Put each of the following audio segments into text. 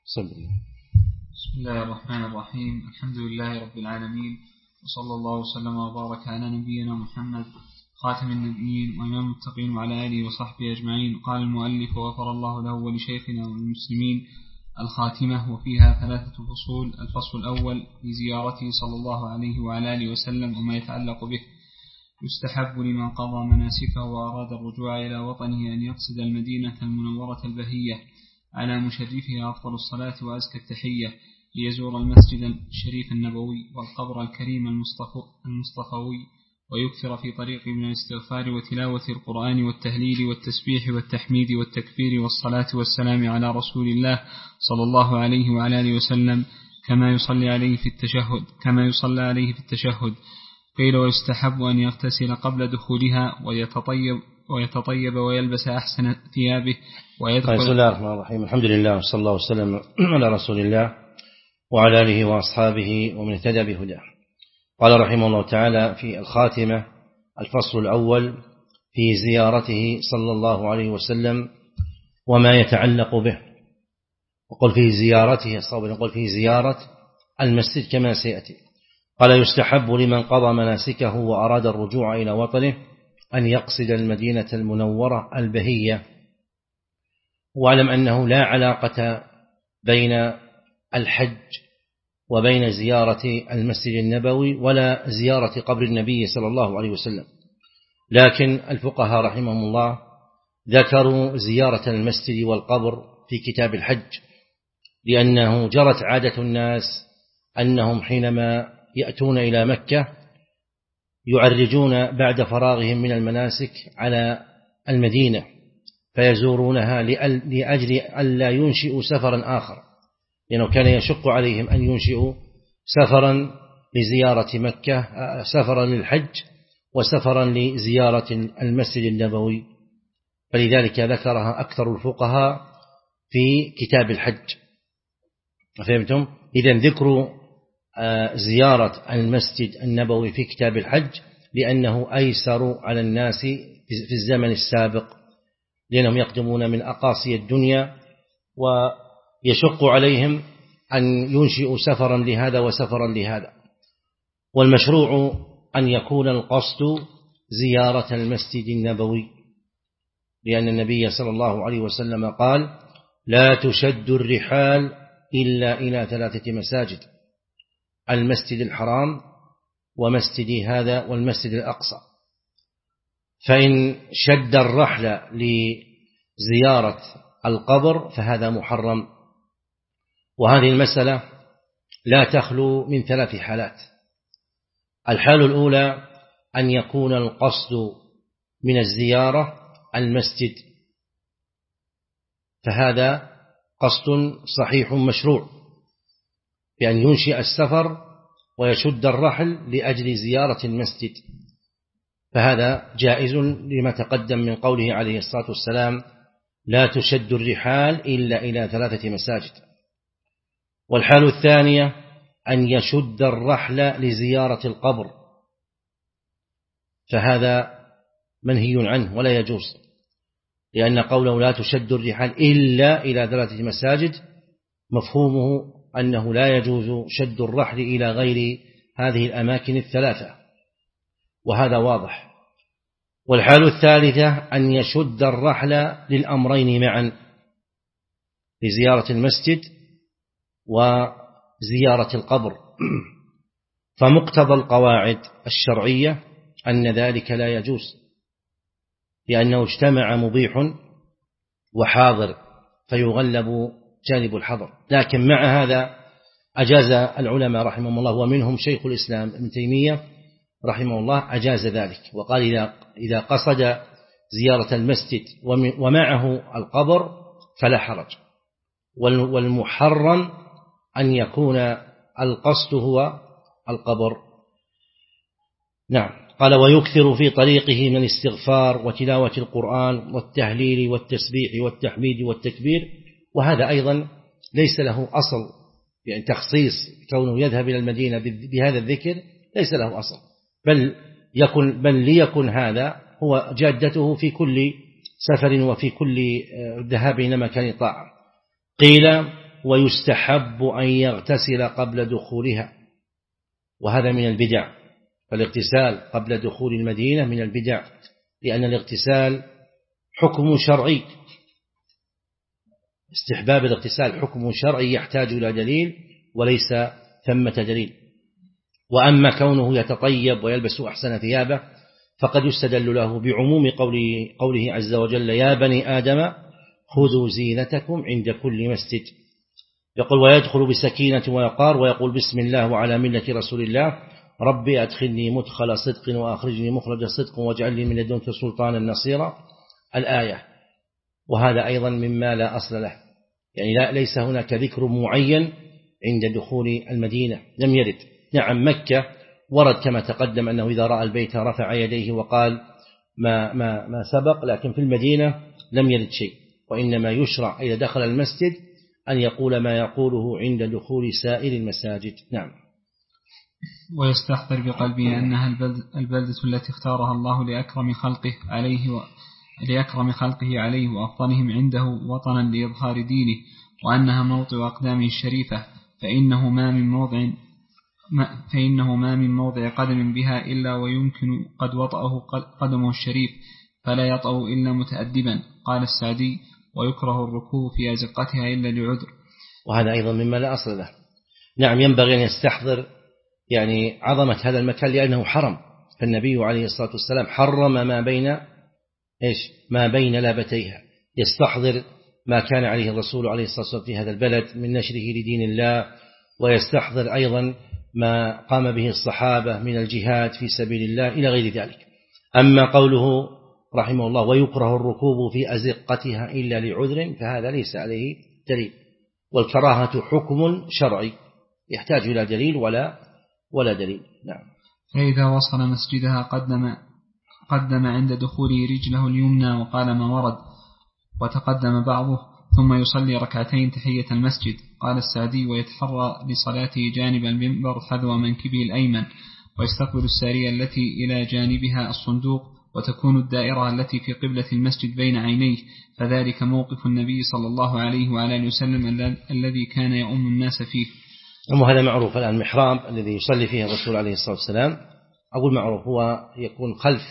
بسم الله الرحمن الرحيم. الحمد لله رب العالمين، وصلى الله وسلم وبارك على نبينا محمد خاتم النبيين وإمام المتقين وعلى آله وصحبه أجمعين. قال المؤلف وغفر الله له ولشيخنا والمسلمين الخاتمة، وفيها 3 فصول. الفصل الأول في زيارته صلى الله عليه وعلى آله وسلم وما يتعلق به. يستحب لمن قضى مناسكه وأراد الرجوع إلى وطنه أن يقصد المدينة المنورة البهية على مشرفها أفضل الصلاة وأزكى التحية، ليزور المسجد الشريف النبوي والقبر الكريم المصطفوي، ويكثر في طريق من الاستغفار وتلاوة القرآن والتهليل والتسبيح والتحميد والتكبير والصلاة والسلام على رسول الله صلى الله عليه وعلى آله وسلم كما يصلى عليه في التشهد. قيل ويستحب أن يغتسل قبل دخولها ويتطيب ويلبس أحسن ثيابه ويدخل. بسم الله الرحمن الرحيم. الحمد لله وصلى الله وسلم على رسول الله وعلى آله وأصحابه ومن اهتدى بهداه. قال رحمه الله تعالى في الخاتمة: الفصل الأول في زيارته صلى الله عليه وسلم وما يتعلق به. وقل في زيارته الصواب نقول في زيارة المسجد كما سيأتي. قال: يستحب لمن قضى مناسكه وأراد الرجوع إلى وطنه أن يقصد المدينة المنورة البهية. واعلم أنه لا علاقة بين الحج وبين زيارة المسجد النبوي ولا زيارة قبر النبي صلى الله عليه وسلم، لكن الفقهاء رحمهم الله ذكروا زيارة المسجد والقبر في كتاب الحج، لأنه جرت عادة الناس أنهم حينما يأتون إلى مكة يعرجون بعد فراغهم من المناسك على المدينة فيزورونها لأجل ألا ينشئوا سفرا آخر، لأنه كان يشق عليهم أن ينشئوا سفرا لزيارة مكة، سفرا للحج وسفرا لزيارة المسجد النبوي، فلذلك ذكرها أكثر الفقهاء في كتاب الحج. فهمتم؟ إذن ذكر زيارة المسجد النبوي في كتاب الحج لأنه أيسر على الناس في الزمن السابق، لأنهم يقدمون من أقاصي الدنيا ويشق عليهم أن ينشئوا سفرا لهذا وسفرا لهذا. والمشروع أن يكون القصد زيارة المسجد النبوي، لأن النبي صلى الله عليه وسلم قال: لا تشد الرحال إلا إلى 3 مساجد: المسجد الحرام ومسجد هذا والمسجد الأقصى. فإن شد الرحل لزيارة القبر فهذا محرم. وهذه المسألة لا تخلو من 3 حالات. الحالة الأولى أن يكون القصد من الزيارة المسجد، فهذا قصد صحيح مشروع، بأن ينشئ السفر ويشد الرحل لأجل زيارة المسجد، فهذا جائز لما تقدم من قوله عليه الصلاة والسلام: لا تشد الرحال إلا إلى 3 مساجد. والحال الثانية أن يشد الرحل لزيارة القبر، فهذا منهي عنه ولا يجوز، لأن قوله لا تشد الرحال إلا إلى 3 مساجد مفهومه أنه لا يجوز شد الرحل إلى غير هذه الأماكن ال3، وهذا واضح. والحال الثالثة أن يشد الرحل للأمرين معا، لزيارة المسجد وزيارة القبر، فمقتضى القواعد الشرعية أن ذلك لا يجوز، لأنه اجتمع مبيح وحاضر فيغلب جانب الحظر. لكن مع هذا أجاز العلماء رحمهم الله، ومنهم شيخ الإسلام ابن تيمية رحمه الله أجاز ذلك، وقال إذا قصد زيارة المسجد ومعه القبر فلا حرج. والمحرم أن يكون القصد هو القبر. نعم. قال: ويكثر في طريقه من الاستغفار وتلاوة القرآن والتهليل والتسبيح والتحميد والتكبير. وهذا أيضا ليس له أصل، يعني تخصيص كونه يذهب إلى المدينة بهذا الذكر ليس له أصل، بل ليكن هذا هو جادته في كل سفر وفي كل ذهاب إلى مكان طاعة. قيل ويستحب أن يغتسل قبل دخولها، وهذا من البدع. فالاغتسال قبل دخول المدينة من البدع، لأن الاغتسال حكم شرعي، استحباب الاغتسال حكم شرعي يحتاج إلى دليل وليس ثمة دليل. وأما كونه يتطيب ويلبس أحسن ثيابه فقد يستدل له بعموم قوله عز وجل: يا بني آدم خذوا زينتكم عند كل مسجد. يقول: ويدخل بسكينة ويقار، ويقول: بسم الله وعلى ملة رسول الله، ربي أدخلني مدخل صدق وأخرجني مخرج صدق واجعل لي من لدنك سلطانا نصيرا، الآية. وهذا أيضا مما لا أصل له، يعني ليس هناك ذكر معين عند دخول المدينة، لم يرد. نعم مكة ورد كما تقدم أنه إذا رأى البيت رفع يديه وقال ما سبق، لكن في المدينة لم يرد شيء، وإنما يشرع إذا دخل المسجد أن يقول ما يقوله عند دخول سائر المساجد. نعم. ويستحضر بقلبه أنها البلدة التي اختارها الله لأكرم خلقه عليه وأفضلهم عنده وطنا لإظهار دينه، وأنها موطئ أقدامه الشريفة، فإنه ما من موضع قدم بها إلا ويمكن قد وطأه قدمه الشريف، فلا يطأ إلا متأدبا. قال السعدي: ويكره الركوب في أزقتها إلا لعذر. وهذا أيضا مما لا أصل له. نعم ينبغي أن يستحضر يعني عظمة هذا المكان لأنه حرم، فالنبي عليه الصلاة والسلام حرم ما بين لابتيها. يستحضر ما كان عليه الرسول عليه الصلاة والسلام في هذا البلد من نشره لدين الله، ويستحضر أيضا ما قام به الصحابة من الجهاد في سبيل الله إلى غير ذلك. أما قوله رحمه الله: ويكره الركوب في أزقتها إلا لعذر، فهذا ليس عليه دليل، والكراهة حكم شرعي يحتاج إلى دليل ولا دليل. نعم. فإذا وصل مسجدها قدم عند دخوله رجله اليمنى وقال ما ورد، وتقدم بعضه، ثم يصلي ركعتين تحية المسجد. قال السعدي: ويتحرى لصلاته جانب المنبر حذو منكبه الأيمن، ويستقبل السارية التي إلى جانبها الصندوق، وتكون الدائرة التي في قبلة المسجد بين عينيه، فذلك موقف النبي صلى الله عليه وعلى آله وسلم الذي كان يؤم الناس فيه. وهذا معروف الآن. المحراب الذي يصلي فيه الرسول عليه الصلاة والسلام أقول معروف، هو يكون خلف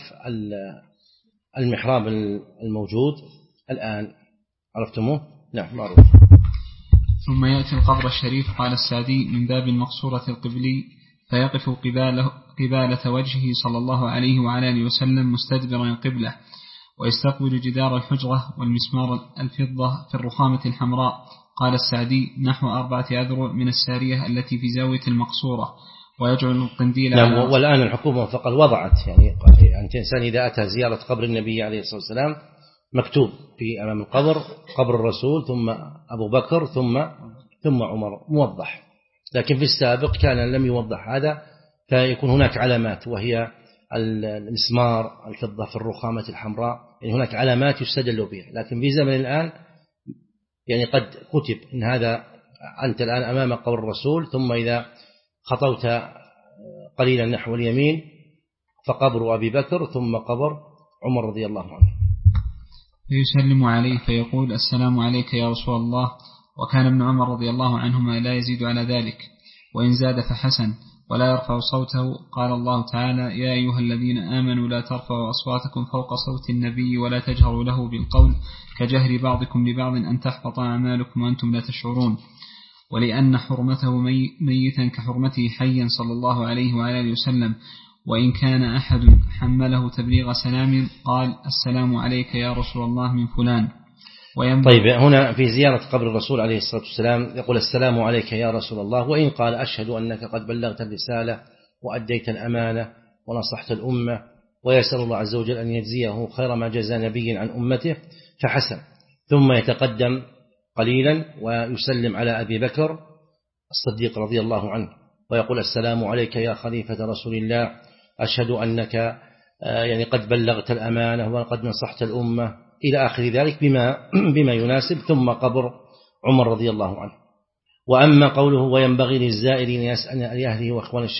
المحراب الموجود الآن، عرفتموه؟ نعم معروف. ثم يأتي القبر الشريف. قال السعدي: من باب المقصورة القبلي، فيقف قبالة وجهه صلى الله عليه وعلى آله وسلم مستدبرا القبلة، ويستقبل جدار الحجرة والمسمار الفضة في الرخامة الحمراء. قال السعدي: نحو 4 أذرع من السارية التي في زاوية المقصورة، ويجعل القنديل. نعم. والآن الحكومة فقط وضعت يعني الإنسان إذا أتى زيارة قبر النبي عليه الصلاة والسلام مكتوب في أمام القبر قبر الرسول، ثم أبو بكر، ثم عمر، موضح. لكن في السابق كان لم يوضح هذا، فيكون هناك علامات، وهي المسمار الفضة في الرخامة الحمراء، يعني هناك علامات يستدل بها. لكن في زمن الآن يعني قد كتب إن هذا أنت الآن أمام قبر الرسول، ثم إذا خطوت قليلا نحو اليمين فقبر أبي بكر، ثم قبر عمر رضي الله عنه. فيسلم عليه فيقول: السلام عليك يا رسول الله. وكان ابن عمر رضي الله عنهما لا يزيد على ذلك، وإن زاد فحسن، ولا يرفع صوته. قال الله تعالى: يا أيها الذين آمنوا لا ترفعوا أصواتكم فوق صوت النبي ولا تجهروا له بالقول كجهر بعضكم لبعض أن تحبط أعمالكم وأنتم لا تشعرون. ولأن حرمته ميتا كحرمته حيا صلى الله عليه وعلى آله وسلم. وإن كان أحد حمله تبليغ سلام قال: السلام عليك يا رسول الله من فلان. طيب، هنا في زيارة قبر الرسول عليه الصلاة والسلام يقول: السلام عليك يا رسول الله، وإن قال: أشهد أنك قد بلغت الرسالة وأديت الأمانة ونصحت الأمة، ويسأل الله عز وجل أن يجزيه خير ما جزى نبي عن أمته، فحسن. ثم يتقدم قليلا ويسلم على أبي بكر الصديق رضي الله عنه، ويقول: السلام عليك يا خليفة رسول الله، أشهد أنك يعني قد بلغت الأمانة وقد نصحت الأمة، إلى آخر ذلك بما يناسب. ثم قبر عمر رضي الله عنه. وأما قوله: وينبغي للزائرين يسأل لأهله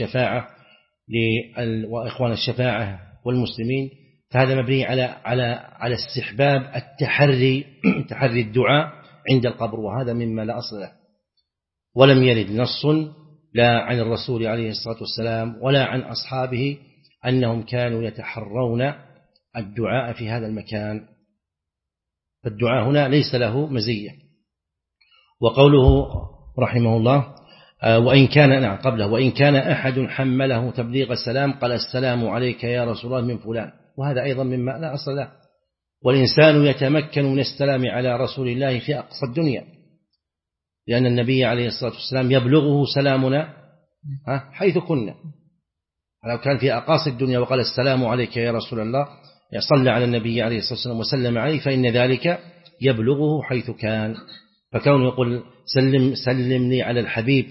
وإخوان الشفاعة والمسلمين، فهذا مبني على استحباب تحري الدعاء عند القبر، وهذا مما لا أصل له. ولم يرد نص لا عن الرسول عليه الصلاة والسلام ولا عن أصحابه أنهم كانوا يتحرون الدعاء في هذا المكان. فالدعاء هنا ليس له مزية. وقوله رحمه الله وإن كان أحد حمله تبليغ السلام قال السلام عليك يا رسول الله من فلان، وهذا أيضا مما لا أصل له. والإنسان يتمكن من السلام على رسول الله في أقصى الدنيا، لأن النبي عليه الصلاة والسلام يبلغه سلامنا حيث كنا. لو كان في أقاصي الدنيا وقال السلام عليك يا رسول الله، صلى على النبي عليه الصلاة والسلام وسلم عليه، فإن ذلك يبلغه حيث كان. فكونه يقول سلمني على الحبيب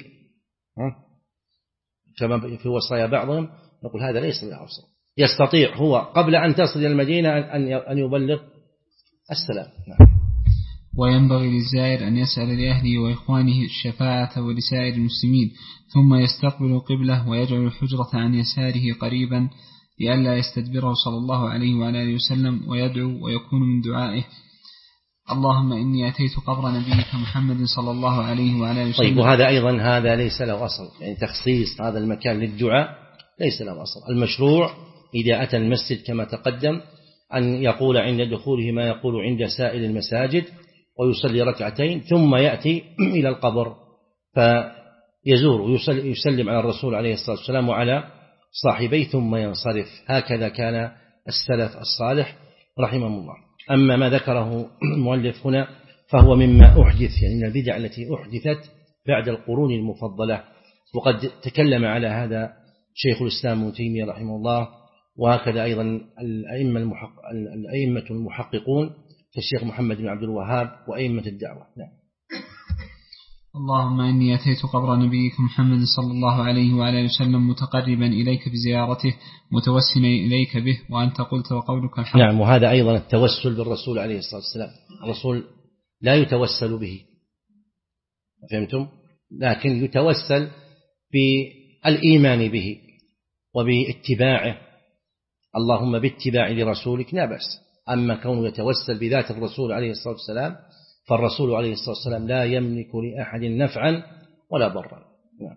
كما في وصايا بعضهم، نقول هذا ليس له أصل. يستطيع هو قبل أن تصل إلى المدينة أن يبلغ السلام. وينبغي للزائر أن يسأل لأهله وإخوانه الشفاعة ولسائر المسلمين، ثم يستقبل القبلة ويجعل الحجرة عن يساره قريبا لئلا يستدبره صلى الله عليه وعلى آله وسلم، ويدعو ويكون من دعائه اللهم إني أتيت قبر نبيك محمد صلى الله عليه وعلى آله وسلم. طيب، وهذا أيضا هذا ليس له أصل، يعني تخصيص هذا المكان للدعاء ليس له أصل. المشروع إذا أتى المسجد كما تقدم أن يقول عند دخوله ما يقول عند سائر المساجد، ويصلي ركعتين ثم يأتي إلى القبر فيزور ويسلم على الرسول عليه الصلاة والسلام وعلى صاحبيه ثم ينصرف. هكذا كان السلف الصالح رحمهم الله. أما ما ذكره المؤلف هنا فهو مما أحدث، يعني من البدع التي أحدثت بعد القرون المفضلة. وقد تكلم على هذا شيخ الإسلام ابن تيمية رحمه الله، وهكذا أيضا الأئمة المحققون كالشيخ محمد بن عبد الوهاب وأئمة الدعوة. نعم. اللهم إني أتيت قبر نبيك محمد صلى الله عليه وعلى آله وسلم متقربا إليك بزيارته متوسلا إليك به، وأنت قلت وقولك الحق. نعم. وهذا أيضا التوسل بالرسول عليه الصلاة والسلام. الرسول لا يتوسل به، فهمتم؟ لكن يتوسل بالإيمان به وباتباعه، اللهم باتباع لرسولك لا بأس. أما كونه يتوسل بذات الرسول عليه الصلاة والسلام فالرسول عليه الصلاة والسلام لا يملك لأحد نفعا ولا ضرا. نعم.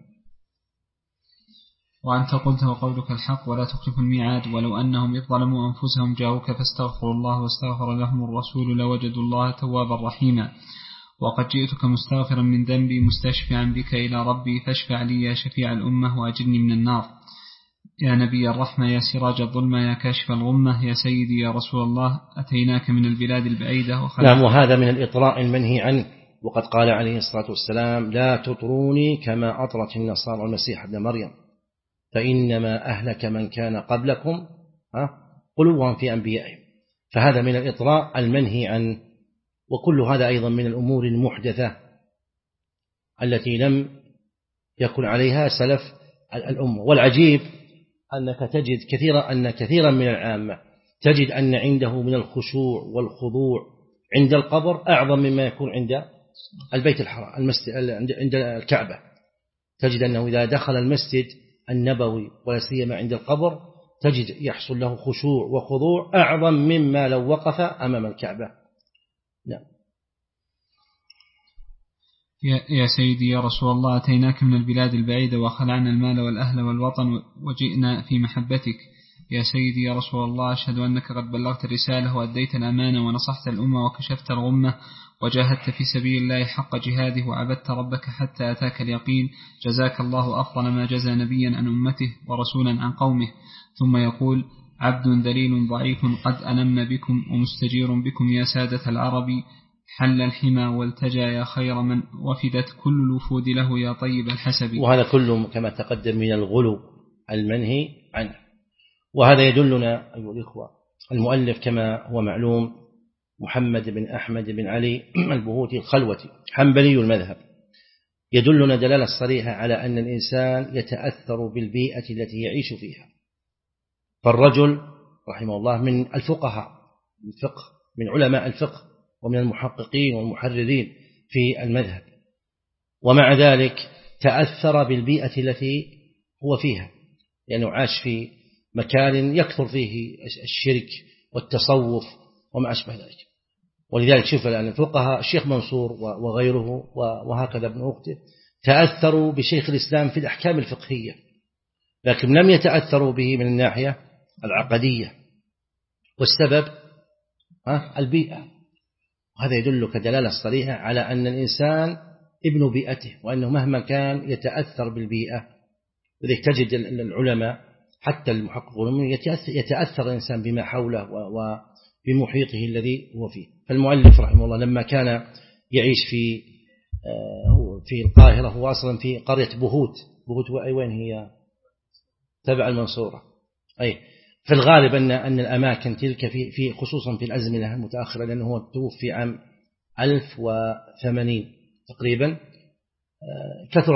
وأنت قلت وقولك الحق ولا تخلف الميعاد، ولو أنهم إذ ظلموا أنفسهم جاءوك فاستغفروا الله واستغفر لهم الرسول لوجدوا الله توابا رحيما. وقد جئتك مستغفرا من ذنبي مستشفعا بك إلى ربي فاشفع لي يا شفيع الأمة وأجرني من النار. يا نبي الرحمة يا سراج الظلمة يا كاشف الغمة يا سيدي يا رسول الله أتيناك من البلاد البعيدة نعم. وهذا من الإطراء المنهي عنه. وقد قال عليه الصلاة والسلام لا تطروني كما أطرت النصارى المسيح ابن مريم فإنما أهلك من كان قبلكم قلوبهم في أنبيائهم. فهذا من الإطراء المنهي عنه. وكل هذا أيضا من الأمور المحدثة التي لم يكن عليها سلف الأمة. والعجيب أن كثيرا من العامة تجد أن عنده من الخشوع والخضوع عند القبر أعظم مما يكون عند البيت الحرام عند الكعبة. تجد أنه إذا دخل المسجد النبوي ولا سيما عند القبر تجد يحصل له خشوع وخضوع أعظم مما لو وقف أمام الكعبة. نعم. يا سيدي يا رسول الله أتيناك من البلاد البعيدة وخلعنا المال والأهل والوطن وجئنا في محبتك. يا سيدي يا رسول الله أشهد أنك قد بلغت الرسالة وأديت الأمانة ونصحت الأمة وكشفت الغمة وجاهدت في سبيل الله حق جهاده وعبدت ربك حتى أتاك اليقين. جزاك الله أفضل ما جزى نبيا عن أمته ورسولا عن قومه. ثم يقول عبد ذليل ضعيف قد ألم بكم ومستجير بكم يا سادة العرب حل الحمى والتجا يا خير من وفدت كل الوفود له يا طيب الحسب. وهذا كله كما تقدم من الغلو المنهي عنه. وهذا يدلنا أيها الإخوة المؤلف كما هو معلوم محمد بن أحمد بن علي البهوتي الخلوتي حنبلي المذهب، يدلنا دلالة صريحة على أن الإنسان يتأثر بالبيئة التي يعيش فيها. فالرجل رحمه الله من الفقهاء من علماء الفقه ومن المحققين والمحررين في المذهب، ومع ذلك تأثر بالبيئة التي هو فيها، لأنه عاش في مكان يكثر فيه الشرك والتصوف وما أشبه ذلك. ولذلك شوف الآن الفقهاء الشيخ منصور وغيره وهكذا ابن أخته تأثروا بشيخ الإسلام في الأحكام الفقهية، لكن لم يتأثروا به من الناحية العقدية. والسبب البيئة، وهذا يدلك دلالة صريحة على أن الإنسان ابن بيئته، وأنه مهما كان يتأثر بالبيئة. لذلك تجد العلماء حتى المحققون يتأثر الإنسان بما حوله وبمحيطه الذي هو فيه. فالمؤلف رحمه الله لما كان يعيش في القاهرة، هو أصلا في قرية بهوت. وين هي؟ تبع المنصورة. في الغالب أن الأماكن تلك في خصوصا في الأزمنة المتأخرة، لأنه هو توفي عام 1080 تقريبا، كثر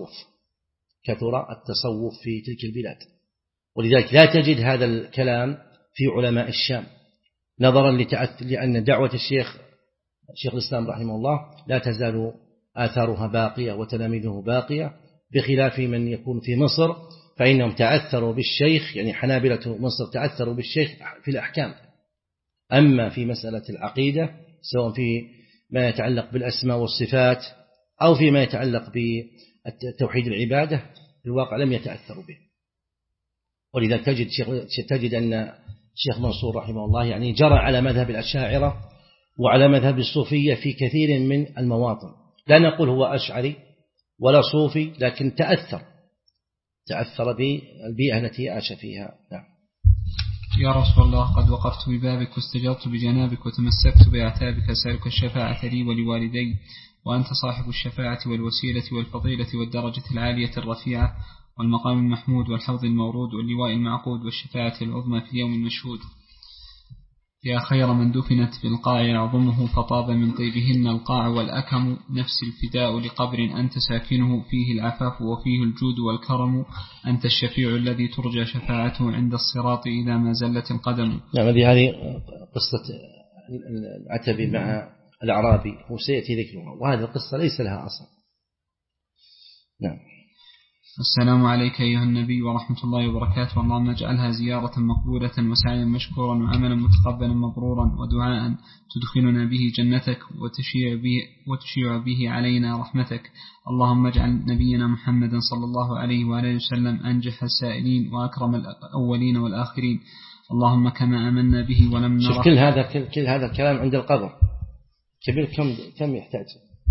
التصوف في تلك البلاد، ولذلك لا تجد هذا الكلام في علماء الشام، نظرا لأن دعوة الشيخ الإسلام رحمه الله لا تزال آثارها باقية وتلاميذه باقية، بخلاف من يكون في مصر، فإنهم تأثروا بالشيخ، يعني حنابلة مصر تأثروا بالشيخ في الأحكام. أما في مسألة العقيدة، سواء في ما يتعلق بالأسماء والصفات أو فيما يتعلق بتوحيد العبادة، في الواقع لم يتأثروا به. ولذا تجد أن الشيخ منصور رحمه الله يعني جرى على مذهب الأشاعرة وعلى مذهب الصوفية في كثير من المواطن. لا نقول هو أشعري ولا صوفي، لكن تأثر بالبيئة التي عاش فيها. نعم. يا رسول الله، قد وقفت ببابك واستجرت بجنابك وتمسكت بأعتابك أسألك الشفاعة لي ولوالدي، وأنت صاحب الشفاعة والوسيلة والفضيلة والدرجة العالية الرفيعة والمقام المحمود والحوض المورود واللواء المعقود والشفاعة العظمى في اليوم المشهود. يا خير من دفنت في القاع يعظمه فطاب من طيبهن القاع والأكم، نفس الفداء لقبر أنت ساكنه فيه العفاف وفيه الجود والكرم، أنت الشفيع الذي ترجى شفاعته عند الصراط إذا ما زلت القدم. نعم، هذه قصة العتبي مع الأعرابي وسيأتي ذكرها، وهذه القصة ليس لها أصل. نعم. السلام عليك أيها النبي ورحمة الله وبركاته، اللهم اجعلها زيارة مقبولة وسعيا مشكورا وعملا متقبلا مبرورا ودعاء تدخلنا به جنتك وتشيع به علينا رحمتك. اللهم اجعل نبينا محمدا صلى الله عليه وآله وسلم أنجح السائلين وأكرم الأولين والآخرين. اللهم كما آمنا به ولم نره. شوف كل هذا الكلام عند القبر كبير كم يحتاج؟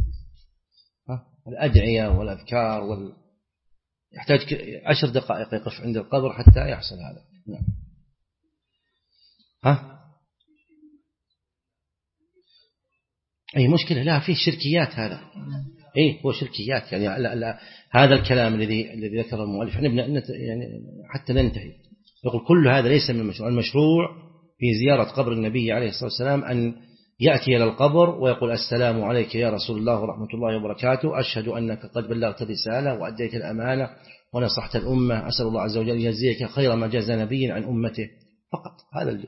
الأدعية والأذكار يحتاج 10 دقائق يقف عند القبر حتى يحصل هذا. نعم. أي مشكلة؟ لا، فيه شركيات هذا. هو شركيات يعني. لا هذا الكلام الذي ذكر المؤلف يعني حتى ننتهي، يقول كل هذا ليس من المشروع. المشروع في زيارة قبر النبي عليه الصلاة والسلام أن يأتي إلى القبر ويقول السلام عليك يا رسول الله ورحمة الله وبركاته، أشهد أنك قد بلغت الرسالة وأديت الأمانة ونصحت الأمة، أسأل الله عز وجل يجزيك خير ما جزى نبي عن أمته. فقط هذا.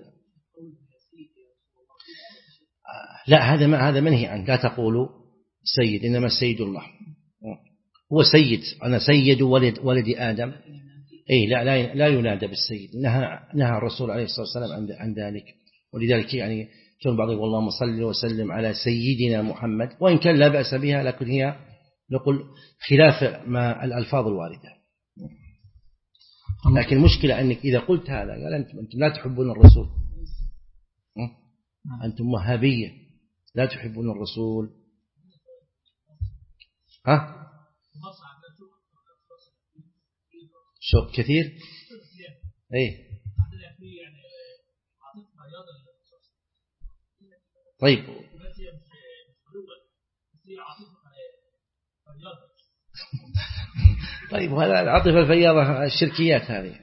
لا، هذا منهي عنه. لا تقولوا سيد، إنما السيد الله. هو سيد، أنا سيد ولد آدم. لا ينادى بالسيد. نهى الرسول عليه الصلاة والسلام عن ذلك. ولذلك يعني كان بعض يقول اللهم صل وسلم على سيدنا محمد، وإن كان لا بأس بها، لكن هي نقول خلاف ما الألفاظ الواردة. لكن المشكلة أنك إذا قلت هذا قال أنتم لا تحبون الرسول، أنتم وهابية لا تحبون الرسول. شوق كثير. طيب طيب هذا العاطفة الفياضة الشركيات هذه.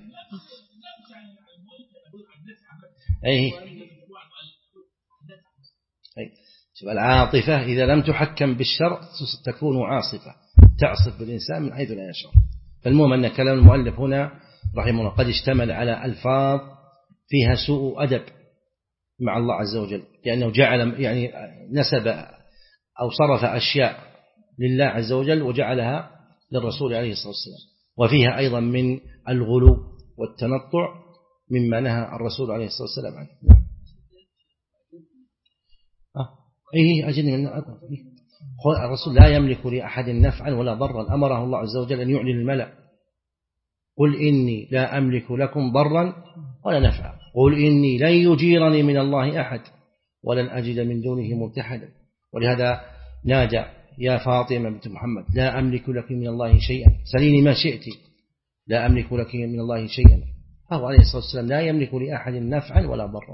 شوف، العاطفة إذا لم تحكم بالشرع تكون عاصفة، تعصف بالإنسان من حيث لا يشعر. فالمهم أن كلام المؤلف هنا رحمه الله قد اشتمل على ألفاظ فيها سوء أدب مع الله عز وجل، لأنه جعل يعني نسب أو صرف أشياء لله عز وجل وجعلها للرسول عليه الصلاة والسلام، وفيها أيضا من الغلو والتنطع مما نهى الرسول عليه الصلاة والسلام عنه. أجل من الرسول لا يملك لأحد نفعا ولا ضرا، أمره الله عز وجل أن يعلن الملأ: قل إني لا أملك لكم ضرا ولا نفعا، قل إني لن يجيرني من الله أحد ولن أجد من دونه ملتحدا. ولهذا نادى: يا فاطمة بنت محمد لا أملك لك من الله شيئا، سليني ما شئت، لا أملك لك من الله شيئا. فهو عليه الصلاة والسلام لا يملك لأحد نفعا ولا ضرا.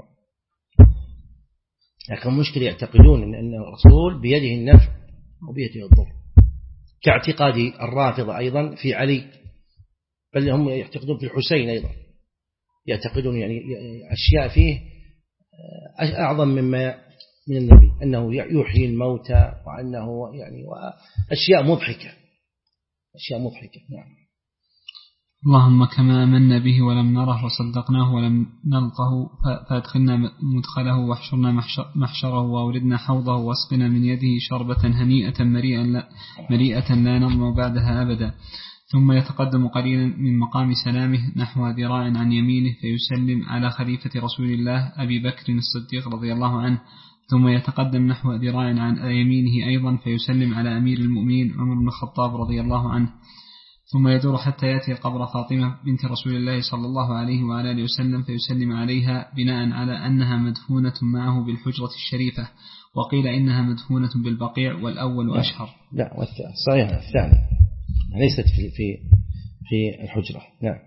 لكن مشكلة يعتقدون أن الرسول بيده النفع وبيده الضر، كاعتقاد الرافضة أيضا في علي، بل هم يعتقدون في الحسين أيضا، يعتقدون يعني أشياء فيه أعظم مما من النبي، أنه يحيي الموتى، وأنه يعني أشياء مضحكة، أشياء مضحكة. نعم. اللهم كما آمنا به ولم نره وصدقناه ولم نلقه فأدخلنا مدخله واحشرنا محشره وأوردنا حوضه واسقنا من يده شربة هنيئة مريئة لا نظمأ بعدها أبدا. ثم يتقدم قليلا من مقام سلامه نحو ذراع عن يمينه فيسلم على خليفة رسول الله أبي بكر الصديق رضي الله عنه، ثم يتقدم نحو ذراع عن يمينه أيضا فيسلم على أمير المؤمنين عمر بن الخطاب رضي الله عنه، ثم يدور حتى يأتي قبر فاطمة بنت رسول الله صلى الله عليه وعلى آله وسلم فيسلم عليها بناء على أنها مدفونة معه بالحجرة الشريفة، وقيل إنها مدفونة بالبقيع والأول أشهر. لا صحيح الثاني ليست في الحجرة. نعم.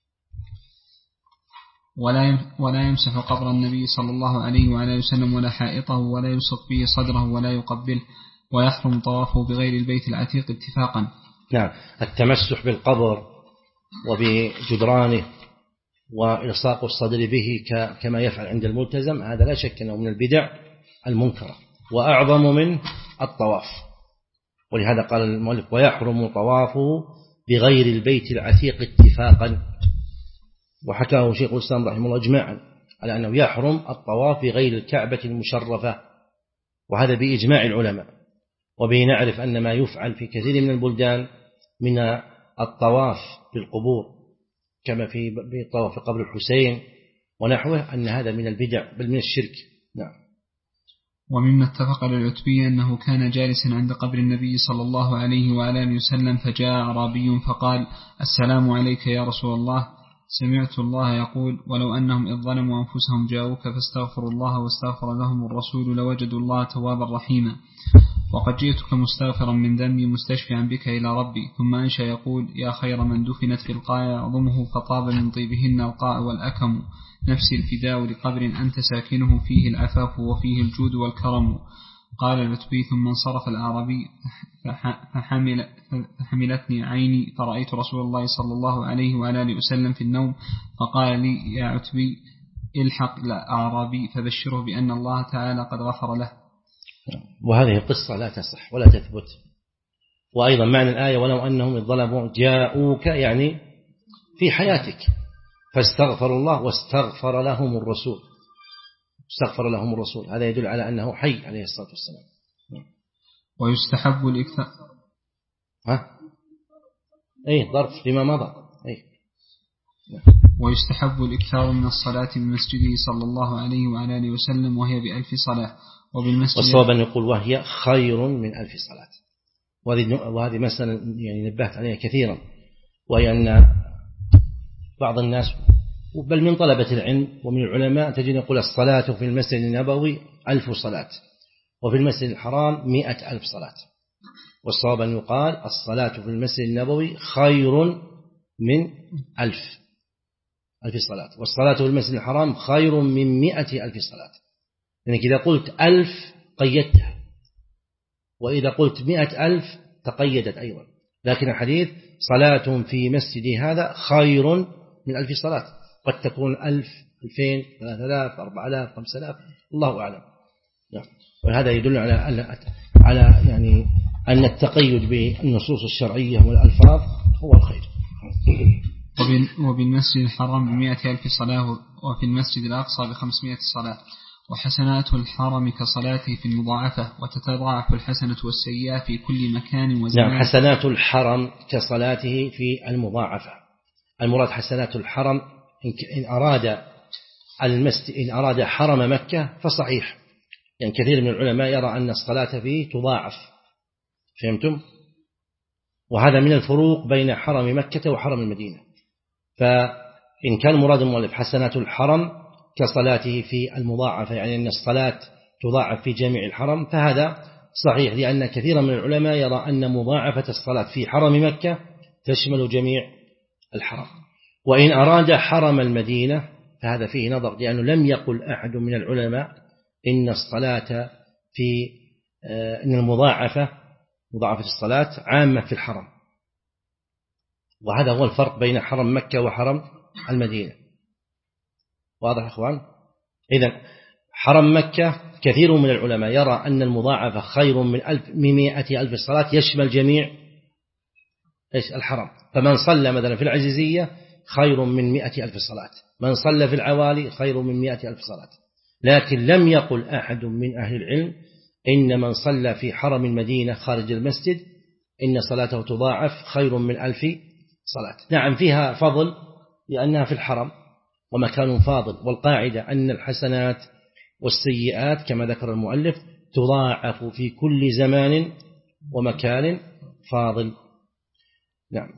ولا يمسح قبر النبي صلى الله عليه وعلى آله وسلم ولا حائطه ولا يلصق به صدره ولا يقبله، ويحرم طوافه بغير البيت العتيق اتفاقا. نعم. التمسح بالقبر وبجدرانه وإلصاق الصدر به كما يفعل عند الملتزم، هذا لا شك أنه من البدع المنكرة وأعظم من الطواف. ولهذا قال المؤلف: ويحرم طوافه بغير البيت العتيق اتفاقا. وحكاه شيخ الإسلام رحمه الله إجماعا على أنه يحرم الطواف بغير الكعبة المشرفة، وهذا بإجماع العلماء. وبه نعرف أن ما يفعل في كثير من البلدان من الطواف بالقبور كما في طواف قبر الحسين ونحوه، أن هذا من البدع بل من الشرك. نعم. ومما اتفق للعتبي أنه كان جالسا عند قبر النبي صلى الله عليه وعلى آله وسلم فجاء أعرابي فقال: السلام عليك يا رسول الله، سمعت الله يقول: ولو أنهم إذ ظلموا أنفسهم جاءوك فاستغفروا الله واستغفر لهم الرسول لوجدوا الله توابا رحيما، وقد جئتك مستغفرا من ذنبي مستشفعا بك إلى ربي. ثم أنشأ يقول: يا خير من دفنت في القاع يعظمه فطاب من طيبهن القاع والأكم، نفسي الفداء لقبر أنت ساكنه فيه العفاف وفيه الجود والكرم. قال العتبي: ثم انصرف الأعرابي فحملتني عيني فرأيت رسول الله صلى الله عليه وعلى آله وسلم في النوم، فقال لي: يا عتبي الحق الأعرابي فبشره بأن الله تعالى قد غفر له. وهذه القصة لا تصح ولا تثبت. وأيضا معنى الآية: ولو أنهم إذ ظلموا جاءوك، يعني في حياتك، فاستغفروا الله واستغفر لهم الرسول، استغفر لهم الرسول، هذا يدل على أنه حي عليه الصلاة والسلام. ويستحب الإكثار ظرف لما مضى. ويستحب الإكثار من الصلاة بمسجده صلى الله عليه وعلى آله وسلم وهي ب1000 صلاة، وبالمسجد والصواب أن يقول وهي خير من 1000 صلاة. وهذه مسألة يعني نبهت عليها كثيرا، وهي أن بعض الناس بل من طلبة العلم ومن العلماء تجد يقول الصلاة في المسجد النبوي 1000 صلاة، وفي المسجد الحرام 100,000 صلاة. والصواب أن يقال الصلاة في المسجد النبوي خير من 1000 صلاة، والصلاة في المسجد الحرام خير من 100,000 صلاة. يعني إذا قلت 1000 قيدتها، وإذا قلت 100,000 تقيدت أيضا. لكن الحديث صلاة في مسجد هذا خير من 1000 صلاة، قد تكون 1000 2000 3000 4000 5000 الله أعلم. وهذا يدل على يعني أن التقيد بالنصوص الشرعية والألفاظ هو الخير. وبالمسجد الحرام ب100,000 صلاة، وفي المسجد الأقصى ب500 صلاة. وحسنات الحرم كصلاته في المضاعفة، وتتضاعف الحسنة والسيئة في كل مكان وزمان. نعم، حسنات الحرم كصلاته في المضاعفة. المراد حسنات الحرم إن أراد حرم مكة فصحيح، يعني كثير من العلماء يرى أن الصلاة فيه تضاعف فهمتم؟ وهذا من الفروق بين حرم مكة وحرم المدينة. فإن كان مراد المؤلف حسنات الحرم كصلاته في المضاعفة، يعني أن الصلاة تضاعف في جميع الحرم، فهذا صحيح، لأن كثيرا من العلماء يرى أن مضاعفة الصلاة في حرم مكة تشمل جميع الحرم. وإن أراد حرم المدينة فهذا فيه نظر، لأنه لم يقل أحد من العلماء إن الصلاة في إن مضاعفة الصلاة عامة في الحرم. وهذا هو الفرق بين حرم مكة وحرم المدينة. واضح يا أخوان؟ إذن حرم مكة كثير من العلماء يرى أن المضاعفة خير من 100,000 صلاة، يشمل جميع الحرم. فمن صلى مثلا في العزيزية خير من 100,000 صلاة، من صلى في العوالي خير من 100,000 صلاة. لكن لم يقل أحد من أهل العلم إن من صلى في حرم المدينة خارج المسجد إن صلاته تضاعف خير من 1000 صلاة. نعم فيها فضل لأنها في الحرم ومكان فاضل، والقاعدة أن الحسنات والسيئات كما ذكر المؤلف تضاعف في كل زمان ومكان فاضل. نعم.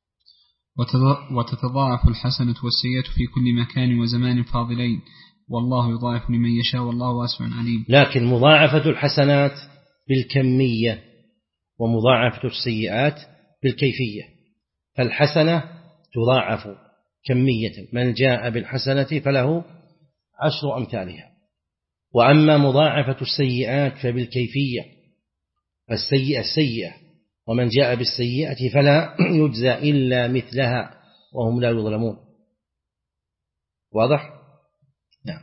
وتتضاعف الحسنة والسيئة في كل مكان وزمان فاضلين، والله يضاعف لمن يشاء والله واسع عليم. لكن مضاعفة الحسنات بالكمية ومضاعفة السيئات بالكيفية. فالحسنة تضاعف كمية، من جاء بالحسنة فله 10 أمثالها. وأما مضاعفة السيئات فبالكيفية، فالسيئة السيئة، ومن جاء بالسيئة فلا يجزى إلا مثلها وهم لا يظلمون. واضح؟ نعم.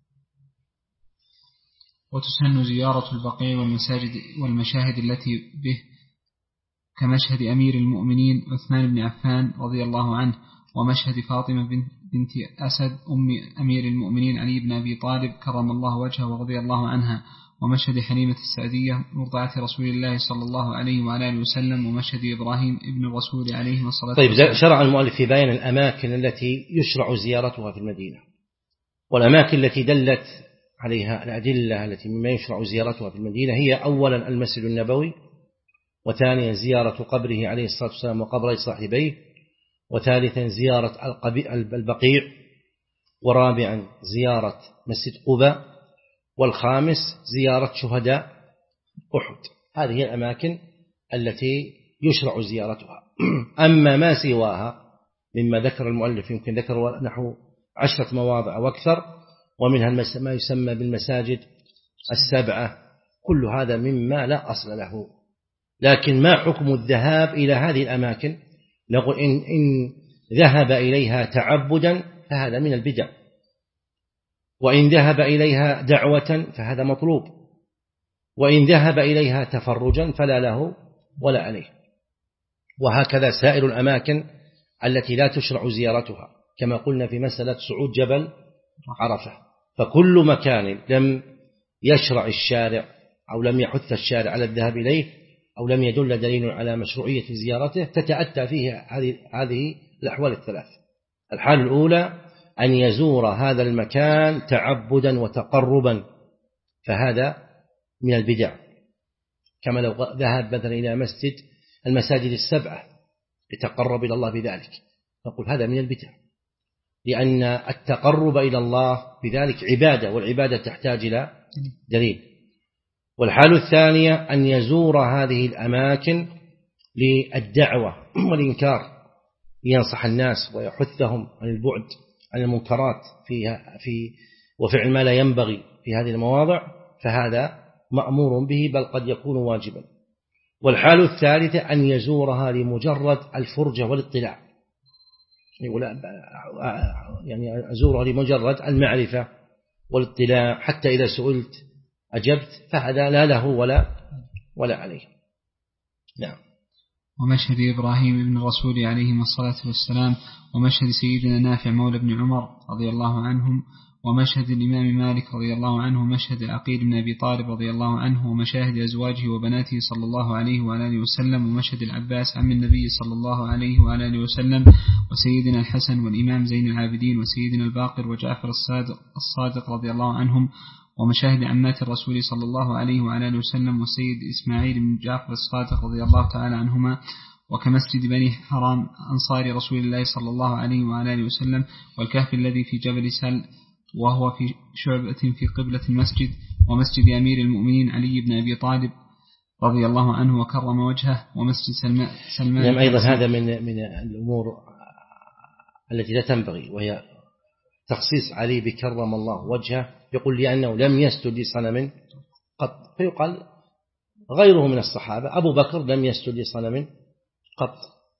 وتسن زيارة البقيع والمشاهد التي به، كمشهد أمير المؤمنين عثمان بن عفان رضي الله عنه، ومشهد فاطمة بنت أسد أم أمير المؤمنين علي بن أبي طالب كرم الله وجهه ورضي الله عنها، ومشهد حليمة السعدية مرضعة رسول الله صلى الله عليه وعلى آله وسلم، ومشهد إبراهيم ابن الرسول عليه الصلاة والسلام. طيب، شرع المؤلف في بيان الأماكن التي يشرع زيارتها في المدينة، والأماكن التي دلت عليها الأدلة التي مما يشرع زيارتها في المدينة هي أولا المسجد النبوي، وثانيا زيارة قبره عليه الصلاة والسلام وقبر صاحبيه، وثالثا زيارة البقيع، ورابعا زيارة مسجد قباء، والخامس زيارة شهداء أحد. هذه الأماكن التي يشرع زيارتها. أما ما سواها مما ذكر المؤلف يمكن ذكر نحو 10 مواضع وأكثر، ومنها ما يسمى بالمساجد 7، كل هذا مما لا أصل له. لكن ما حكم الذهاب إلى هذه الأماكن؟ نقول إن ذهب إليها تعبدا فهذا من البدع، وإن ذهب إليها دعوة فهذا مطلوب، وإن ذهب إليها تفرجا فلا له ولا عليه. وهكذا سائر الأماكن التي لا تشرع زيارتها، كما قلنا في مسألة صعود جبل عرفة. فكل مكان لم يشرع الشارع أو لم يحث الشارع على الذهاب إليه أو لم يدل دليل على مشروعية زيارته تتأتى فيه هذه الأحوال الثلاث. الحالة الأولى أن يزور هذا المكان تعبدا وتقربا، فهذا من البدع، كما لو ذهب مثلا إلى المساجد 7 يتقرب إلى الله بذلك، نقول هذا من البدع، لأن التقرب إلى الله بذلك عبادة، والعبادة تحتاج إلى دليل. والحال الثانية أن يزور هذه الأماكن للدعوة والإنكار، لينصح الناس ويحثهم عن البعد عن المنكرات وفعل ما لا ينبغي في هذه المواضع، فهذا مأمور به بل قد يكون واجبا. والحال الثالثة أن يزورها لمجرد الفرجة والاطلاع، يعني أزورها لمجرد المعرفة والاطلاع، حتى إذا سئلت أجبت، فهذا لا له ولا عليه. نعم. ومشهد إبراهيم ابن الرسول عليه الصلاة والسلام، ومشهد سيدنا نافع مولى بن عمر رضي الله عنهم، ومشهد الإمام مالك رضي الله عنه، ومشهد عقيل بن أبي طالب رضي الله عنه، ومشاهد أزواجه وبناته صلى الله عليه وآله وسلم، ومشهد العباس عم النبي صلى الله عليه وآله وسلم، وسيدنا الحسن والإمام زين العابدين، وسيدنا الباقر وجعفر الصادق رضي الله عنهم، ومشاهد عمات الرسول صلى الله عليه وعلى آله وسلم، والسيد إسماعيل بن جعفر الصادق رضي الله تعالى عنهما، وكمسجد بني حرام أنصار رسول الله صلى الله عليه وعلى آله وسلم، والكهف الذي في جبل سل وهو في شعبة في قبلة المسجد، ومسجد أمير المؤمنين علي بن أبي طالب رضي الله عنه وكرم وجهه، ومسجد سلمان. يعني أيضا هذا من الأمور التي لا تنبغي، وهي تخصيص علي بكرم الله وجهه، يقول لأنه لم يسجد لصنم قط، فيقال غيره من الصحابة أبو بكر لم يسجد لصنم قط.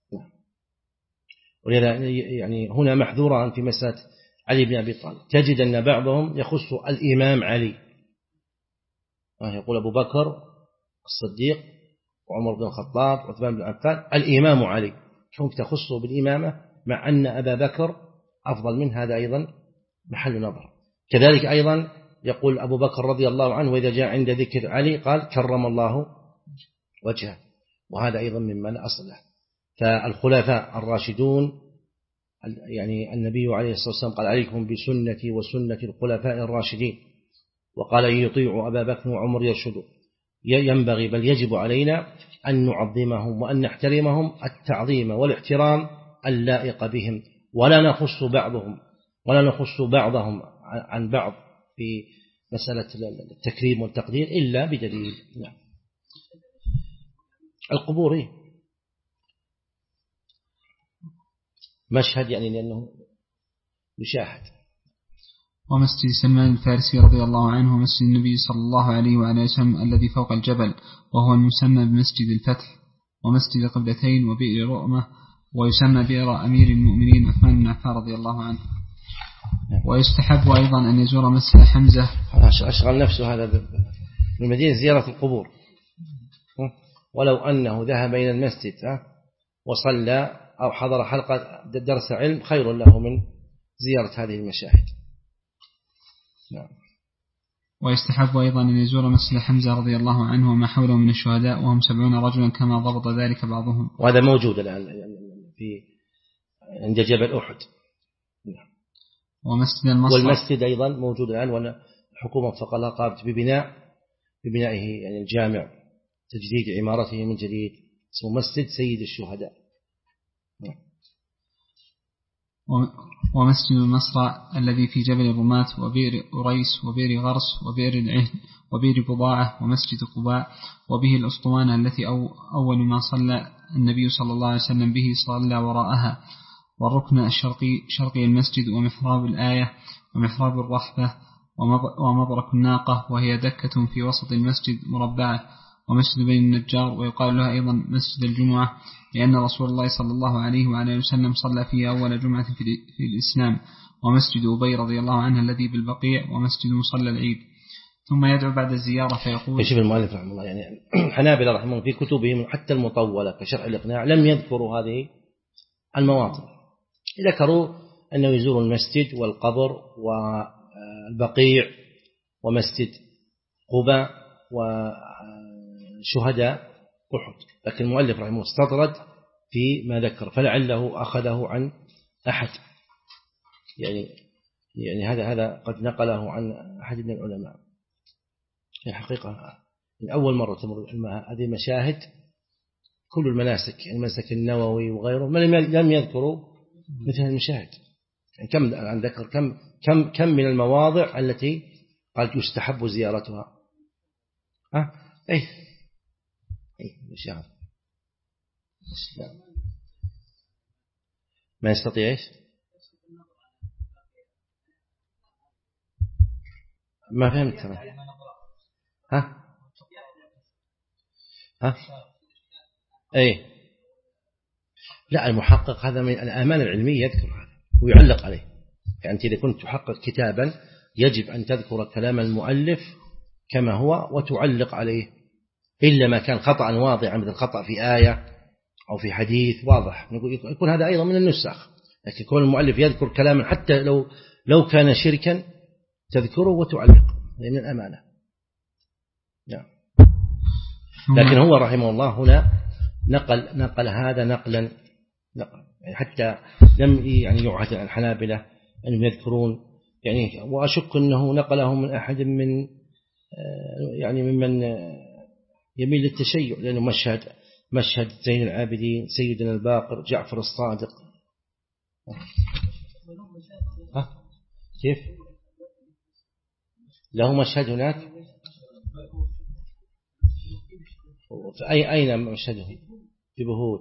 ولذا يعني هنا محذوران في مسألة علي بن أبي طالب، تجد أن بعضهم يخص الإمام علي، يقول أبو بكر الصديق وعمر بن الخطاب وعثمان بن عفان الإمام علي، كيف تخصه بالإمامة مع أن أبا بكر أفضل من هذا؟ أيضا محل نظر. كذلك أيضا يقول أبو بكر رضي الله عنه وإذا جاء عند ذكر علي قال كرم الله وجهه، وهذا أيضا مما لا أصل له. فالخلفاء الراشدون يعني النبي عليه الصلاة والسلام قال عليكم بسنتي وسنة الخلفاء الراشدين، وقال إن يطيعوا أبا بكر وعمر يرشدوا. ينبغي بل يجب علينا أن نعظمهم وأن نحترمهم التعظيم والاحترام اللائق بهم، ولا نخص بعضهم عن بعض في مسألة التكريم والتقدير إلا بدليل. نعم. القبور مشهد يعني لأنه يشاهد. ومسجد سلمان الفارسي رضي الله عنه، ومسجد النبي صلى الله عليه وعلى وسلم الذي فوق الجبل وهو المسمى بمسجد الفتح، ومسجد قبلتين وبئر رؤمة، ويسمى بئر أمير المؤمنين عثمان بن عفان رضي الله عنه. ويستحب أيضا أن يزور مسجد حمزة. أشغل نفسه هذا من مدينة زيارة القبور، ولو أنه ذهب إلى المسجد وصلى أو حضر حلقة درس علم خير له من زيارة هذه المشاهد. نعم. ويستحب أيضا أن يزور مسجد حمزة رضي الله عنه وما حوله من الشهداء، وهم 70 رجلا كما ضبط ذلك بعضهم. وهذا موجود الآن في عند جبل أحد. نعم. ومسجد المصر، والمسجد أيضا موجود الآن، والحكومة فقالها قامت ببنائه يعني الجامع، تجديد عمارته من جديد، اسمه مسجد سيد الشهداء. ومسجد المصر الذي في جبل الرماة، وبئر أريس، وبئر غرس، وبئر العهد، وبئر بضاعة، ومسجد قباء، وبه الأسطوانة التي أول ما صلى النبي صلى الله عليه وسلم به صلى وراءها، والركن شرقي المسجد، ومحراب الآية، ومحراب الرحبة، ومبرك الناقة وهي دكة في وسط المسجد مربعة، ومسجد بين النجار، ويقال لها أيضا مسجد الجمعة، لأن رسول الله صلى الله عليه وعلى وسلم صلى فيه أول جمعة في الإسلام. ومسجد أبي رضي الله عنه الذي بالبقيع، ومسجد مصلى العيد. ثم يدعو بعد الزيارة فيقول. يشوف المؤلف رحمه الله يعني حنابلة رحمه الله في كتبهم حتى المطولة كشرح الإقناع لم يذكروا هذه المواطن، ذكروا أنه يزور المسجد والقبر والبقيع ومسجد قباء وشهداء أحد، لكن المؤلف رحمه الله استطرد في ما ذكر، فلعله أخذه عن أحد، يعني هذا قد نقله عن أحد من العلماء. الحقيقة من أول مرة تمر هذه مشاهد كل المناسك، يعني منسك النووي وغيره لم يذكروا مثل المشاهد. يعني كم عن ذكر كم من المواضع التي قال يستحب زيارتها. أي مشاهد ما يستطيع إيش؟ ما فهمت ترى. أي لا، المحقق هذا من الأمانة العلمية يذكر هذا ويعلق عليه. يعني أنت إذا كنت تحقق كتابا يجب أن تذكر كلام المؤلف كما هو وتعلق عليه، إلا ما كان خطأ واضحا مثل خطأ في آية أو في حديث واضح يكون هذا أيضا من النسخ. لكن كون المؤلف يذكر كلاما حتى لو كان شركا تذكره وتعلق، من الأمانة. نعم. لكن هو رحمه الله هنا نقل هذا نقلا يعني حتى لم يعني يعهد الحنابلة أن يذكرون، يعني وأشك أنه نقله من أحد من يعني ممن يميل للتشيع، لأنه مشهد زين العابدين، سيدنا الباقر، جعفر الصادق. كيف له مشهد هناك؟ في أين مشهده؟ في بهوت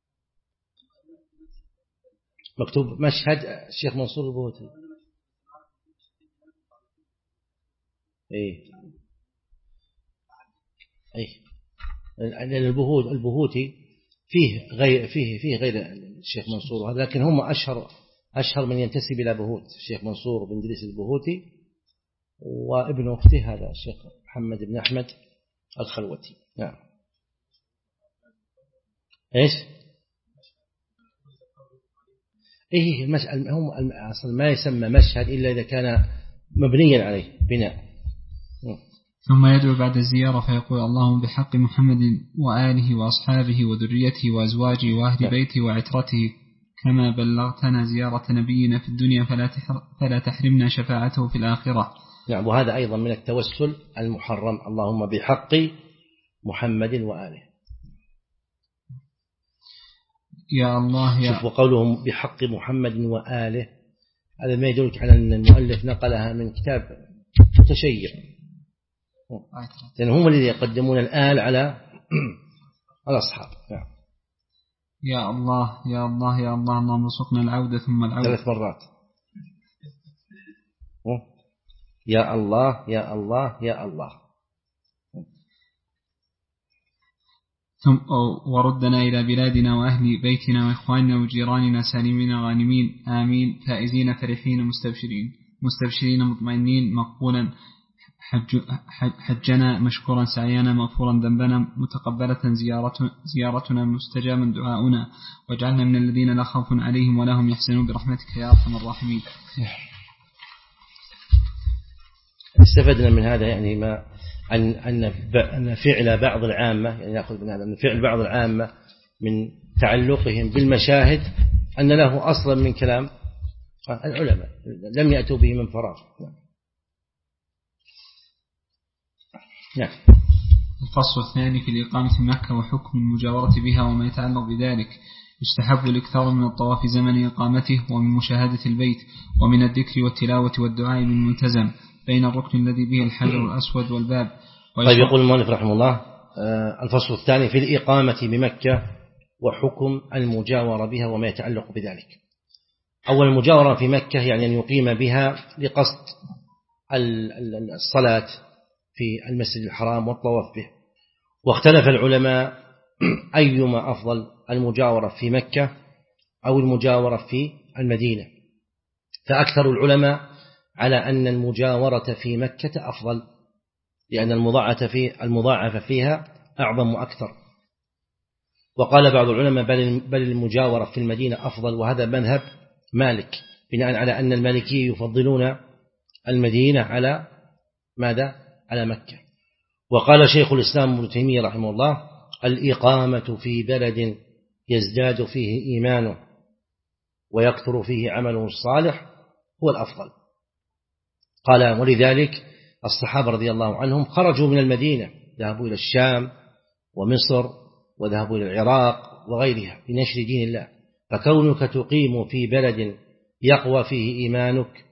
مكتوب مشهد الشيخ منصور البهوتي. البهوتي فيه غير الشيخ منصور، لكن هم أشهر من ينتسب إلى بهوت، الشيخ منصور بن إدريس البهوتي، وابن أخته هذا الشيخ محمد بن أحمد الخلوتي. نعم. إيش؟ هم أصلا ما يسمى مشهد إلا إذا كان مبنيا عليه بناء. ثم يدعو بعد الزيارة فيقول: اللهم بحق محمد وآله وأصحابه وذريته وأزواجه وأهل بيته وعترته، كما بلغتنا زيارة نبينا في الدنيا فلا تحرمنا شفاعته في الآخرة. نعم. وهذا أيضا من التوسل المحرم، اللهم بحق محمد وآله. يا الله شوف، وقولهم بحق محمد وآله هذا ما يدلك على أن المؤلف نقلها من كتاب متشيع، لأن هم الذين يقدمون الآل على الأصحاب. يا الله يا الله يا الله، اللهم ارزقنا العودة ثم العودة 3 مرات. يا الله يا الله يا الله. ثم وردنا إلى بلادنا وأهل بيتنا وإخواننا وجيراننا سالمين غانمين آمين، فائزين فرحين مستبشرين مطمئنين، مقبولا حجنا، مشكورا سعينا، مغفورا ذنبنا، متقبلة زيارتنا، مستجابا دعاؤنا، واجعلنا من الذين لا خوف عليهم ولا هم يحزنون برحمتك يا أرحم الراحمين. استفدنا من هذا يعني ما أن فعل بعض العامة، يعني نأخذ من هذا أن فعل بعض العامة من تعلقهم بالمشاهد أن له أصلا من كلام العلماء، لم يأتوا به من فراغ. نعم. الفصل الثاني في الإقامة في مكة وحكم المجاورة بها وما يتعلق بذلك. يستحب الإكثار من الطواف في زمن إقامته، ومن مشاهدة البيت، ومن الذكر والتلاوة والدعاء بالملتزم بين الركن الذي به الحجر الأسود والباب. طيب، يقول المؤلف رحمه الله: الفصل الثاني في الإقامة بمكة وحكم المجاورة بها وما يتعلق بذلك. أول، المجاورة في مكة يعني أن يقيم بها لقصد الصلاة في المسجد الحرام والطواف به. واختلف العلماء أيما أفضل، المجاورة في مكة أو المجاورة في المدينة. فأكثر العلماء على أن المجاورة في مكة أفضل، لأن المضاعفة فيها أعظم وأكثر. وقال بعض العلماء بل المجاورة في المدينة أفضل، وهذا مذهب مالك، بناء على أن المالكية يفضلون المدينة على ماذا؟ على مكة. وقال شيخ الإسلام ابن تيمية رحمه الله: الإقامة في بلد يزداد فيه إيمانه ويكثر فيه عمله الصالح هو الأفضل. قال: ولذلك الصحابة رضي الله عنهم خرجوا من المدينة، ذهبوا إلى الشام ومصر وذهبوا إلى العراق وغيرها لنشر دين الله. فكونك تقيم في بلد يقوى فيه إيمانك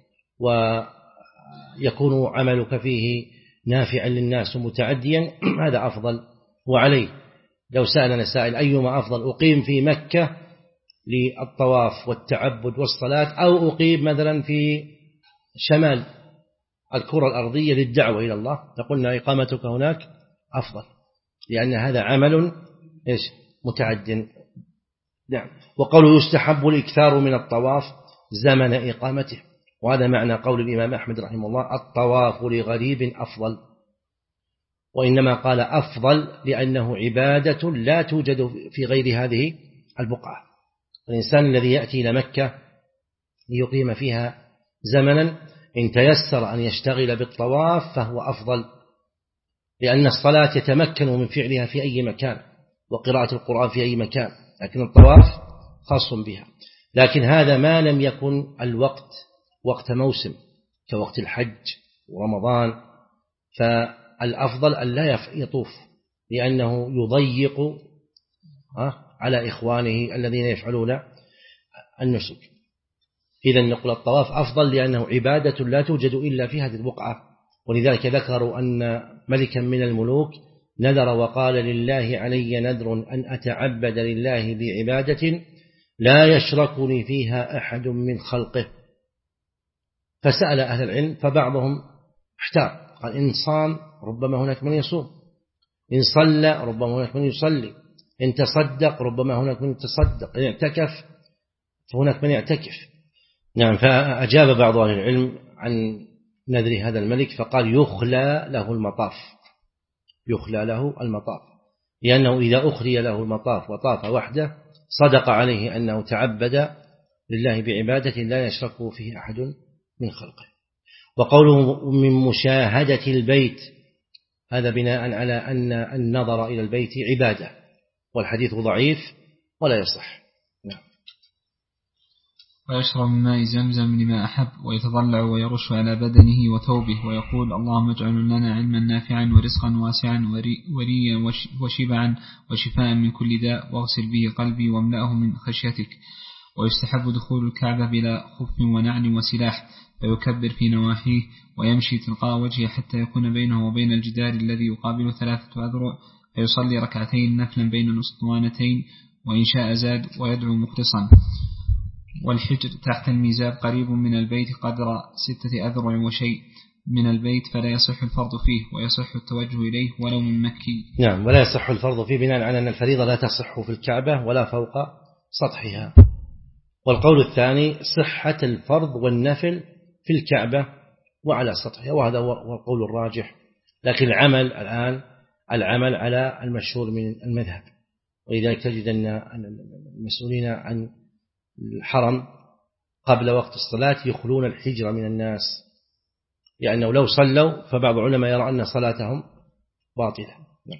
ويكون عملك فيه نافعا للناس ومتعديا، هذا أفضل. وعليه لو سألنا سائل أيما أفضل، أقيم في مكة للطواف والتعبد والصلاة، أو أقيم مثلا في شمال الكرة الأرضية للدعوة إلى الله، فقلنا إقامتك هناك أفضل، لأن هذا عمل متعد. نعم. وقوله يستحب الإكثار من الطواف زمن إقامته، وهذا معنى قول الإمام أحمد رحمه الله: الطواف لغريب أفضل. وإنما قال أفضل لأنه عبادة لا توجد في غير هذه البقعة. الإنسان الذي يأتي إلى مكة ليقيم فيها زمنا، إن تيسر أن يشتغل بالطواف فهو أفضل، لأن الصلاة يتمكن من فعلها في أي مكان، وقراءة القرآن في أي مكان، لكن الطواف خاص بها. لكن هذا ما لم يكن الوقت وقت موسم كوقت الحج ورمضان، الأفضل أن لا يطوف، لأنه يضيق على إخوانه الذين يفعلون النسك. إذن نقول الطواف أفضل لأنه عبادة لا توجد إلا في هذه البقعة. ولذلك ذكروا أن ملكا من الملوك نذر وقال: لله علي نذر أن أتعبد لله بعبادة لا يشركني فيها أحد من خلقه. فسأل أهل العلم فبعضهم احتار، قال: إن صام ربما هناك من يصوم، إن صلى ربما هناك من يصلي، إن تصدق ربما هناك من يتصدق، إن اعتكف فهناك من يعتكف. نعم. فأجاب بعض أهل العلم عن نذر هذا الملك فقال: يخلى له المطاف، يخلى له المطاف، لأنه إذا أخلي له المطاف وطاف وحده صدق عليه أنه تعبد لله بعبادة لا يشرك فيه أحد من خلقه. وقوله من مشاهدة البيت هذا بناء على أن النظر إلى البيت عبادة، والحديث ضعيف ولا يصح. نعم. ويشرب من ماء زمزم لما أحب، ويتضلع ويرش على بدنه وثوبه، ويقول: اللهم اجعل لنا علما نافعا ورزقا واسعا وريا وشبعا وشفاء من كل داء، واغسل به قلبي واملأه من خشيتك. ويستحب دخول الكعبة بلا خف ونعل وسلاح، فيكبر في نواحيه ويمشي تلقاء وجهه حتى يكون بينه وبين الجدار الذي يقابل 3 أذرع، فيصلي ركعتين نفلا بين الأسطوانتين، وإن شاء زاد ويدعو مخلصا. والحجر تحت الميزاب قريب من البيت قدر 6 أذرع وشيء من البيت، فلا يصح الفرض فيه، ويصح التوجه إليه ولو من مكي. نعم. ولا يصح الفرض فيه بناء على أن الفريضة لا تصح في الكعبة ولا فوق سطحها. والقول الثاني صحة الفرض والنفل في الكعبة وعلى سطحها، وهذا هو القول الراجح. لكن العمل الآن العمل على المشهور من المذهب، ولذلك تجد أن المسؤولين عن الحرم قبل وقت الصلاة يخلون الحجر من الناس، لأنه لو صلوا فبعض العلماء يرى أن صلاتهم باطلة.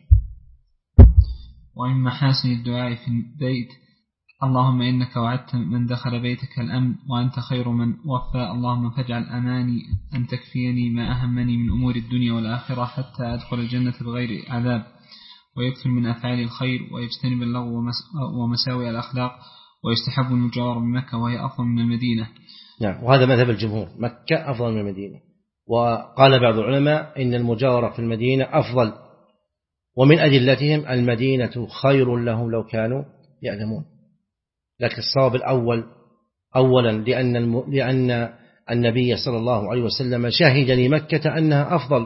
ومن محاسن الدعاء في البيت: اللهم إنك وعدت من دخل بيتك الأمن، وأنت خير من وفى، اللهم فاجعل أماني أن تكفيني ما أهمني من أمور الدنيا والآخرة حتى أدخل الجنة بغير عذاب. ويكثر من أفعال الخير، ويجتنب اللغو ومساوئ الأخلاق. ويستحب المجاورة بمكة وهي أفضل من المدينة. نعم. وهذا مذهب الجمهور، مكة أفضل من المدينة. وقال بعض العلماء إن المجاورة في المدينة أفضل، ومن أدلتهم المدينة خير لهم لو كانوا يعلمون. لكن الصواب الأول أولا لأن النبي صلى الله عليه وسلم شهد لمكة أنها أفضل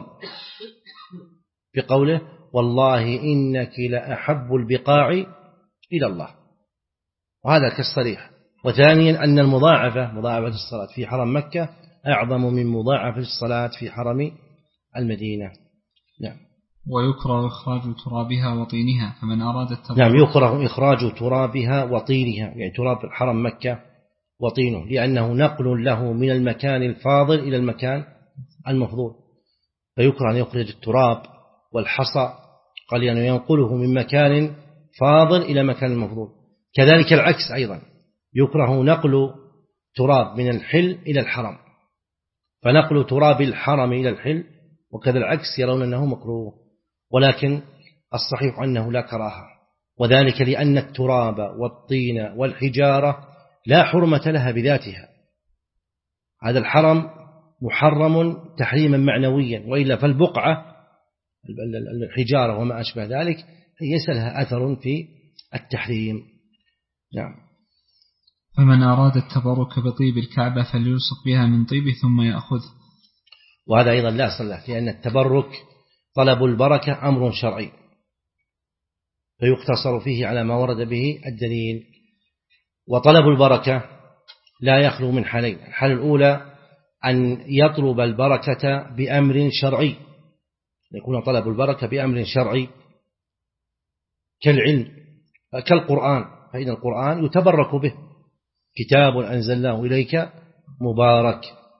بقوله: والله إنك لأحب البقاع إلى الله، وهذا كالصريح. وثانيا أن مضاعفة الصلاة في حرم مكة أعظم من مضاعفة الصلاة في حرم المدينة. نعم. ويكره إخراج ترابها وطينها، فمن أراد التبرك. نعم. يكره إخراج ترابها وطينها، يعني تراب حرم مكة وطينه، لأنه نقل له من المكان الفاضل إلى المكان المفضول، فيكره أن يخرج التراب والحصى، قال لأنه ينقله من مكان فاضل إلى مكان المفضول. كذلك العكس أيضا، يكره نقل تراب من الحل إلى الحرم، فنقل تراب الحرم إلى الحل وكذا العكس يرون أنه مكروه، ولكن الصحيح أنه لا كراهة، وذلك لأن التراب والطين والحجارة لا حرمة لها بذاتها. هذا الحرم محرم تحريما معنويا، وإلا فالبقعة الحجارة وما أشبه ذلك ليس لها أثر في التحريم. نعم. فمن أراد التبرك بطيب الكعبة فليلصق بها من طيبه ثم يأخذ. وهذا أيضا لا صلة، لأن التبرك طلب البركة أمر شرعي، فيقتصر فيه على ما ورد به الدليل. وطلب البركة لا يخلو من حالين: الحالة الأولى أن يطلب البركة بأمر شرعي، يكون طلب البركة بأمر شرعي كالعلم كالقرآن، فإن القرآن يتبرك به، كتاب أنزلناه إليك مبارك.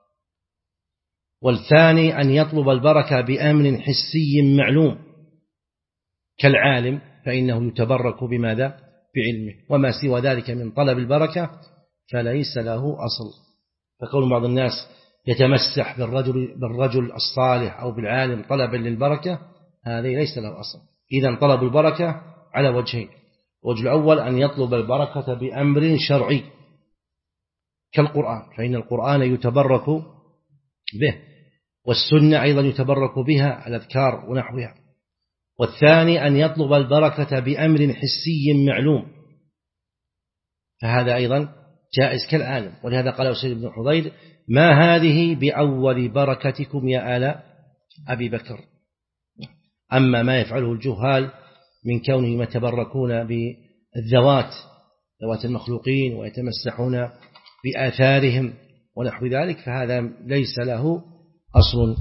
والثاني أن يطلب البركة بأمر حسي معلوم كالعالم، فإنه يتبرك بماذا؟ بعلمه، وما سوى ذلك من طلب البركة فليس له أصل. فكون بعض الناس يتمسح بالرجل الصالح أو بالعالم طلبا للبركة، هذه ليس له أصل. إذن طلب البركة على وجهين: الوجه الأول أن يطلب البركة بأمر شرعي كالقرآن، فإن القرآن يتبرك به، والسنة أيضا يتبرك بها الأذكار ونحوها. والثاني أن يطلب البركة بأمر حسي معلوم، فهذا أيضا جائز كالعالم. ولهذا قال أسيد بن حضير: ما هذه بأول بركتكم يا آل أبي بكر. أما ما يفعله الجهال من كونهم يتبركون بالذوات، ذوات المخلوقين، ويتمسحون بآثارهم ونحو ذلك، فهذا ليس له أصل.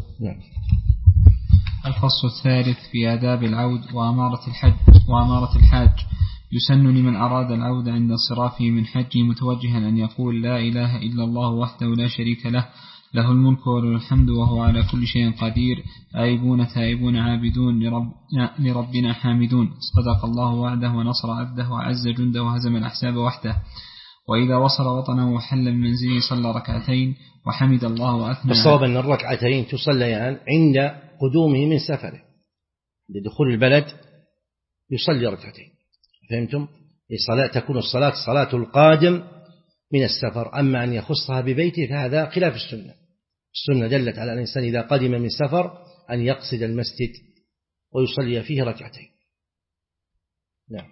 الفصل الثالث في آداب العود وأمارة الحاج. يسن لمن أراد العود عند انصرافه من حجه متوجها أن يقول: لا إله إلا الله وحده لا شريك له، له الملك وله الحمد وهو على كل شيء قدير، آيبون تائبون عابدون لربنا حامدون، صدق الله وعده ونصر عبده وعز جنده وهزم الأحزاب وحده. وإذا وصل وطنه وحل بمنزله صلى ركعتين وحمد الله وأثنى. الصواب أن الركعتين تصليان عند قدومه من سفره، لدخول البلد يصلي ركعتين، فهمتم؟ تكون الصلاة صلاة القادم من السفر. أما أن يخصها ببيته فهذا خلاف السنة. السنة دلت على الإنسان إذا قدم من سفر أن يقصد المسجد ويصلي فيه ركعتين. نعم.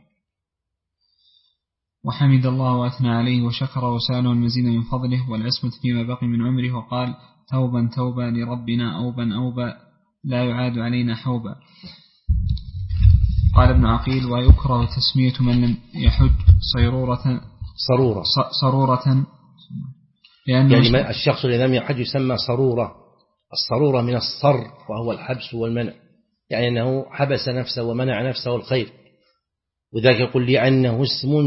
وحمد الله وأثنى عليه وشكر وسأله المزيد من فضله والعصمة فيما بقي من عمره، وقال: توبا توبا لربنا أوبا أوبا لا يعاد علينا حوبا. قال ابن عقيل: ويكره تسمية من لم يحج صرورة يعني الشخص الذي لم يحج يسمى صرورة. الصرورة من الصر وهو الحبس والمنع، يعني أنه حبس نفسه ومنع نفسه الخير، وذلك يقول لأنه اسم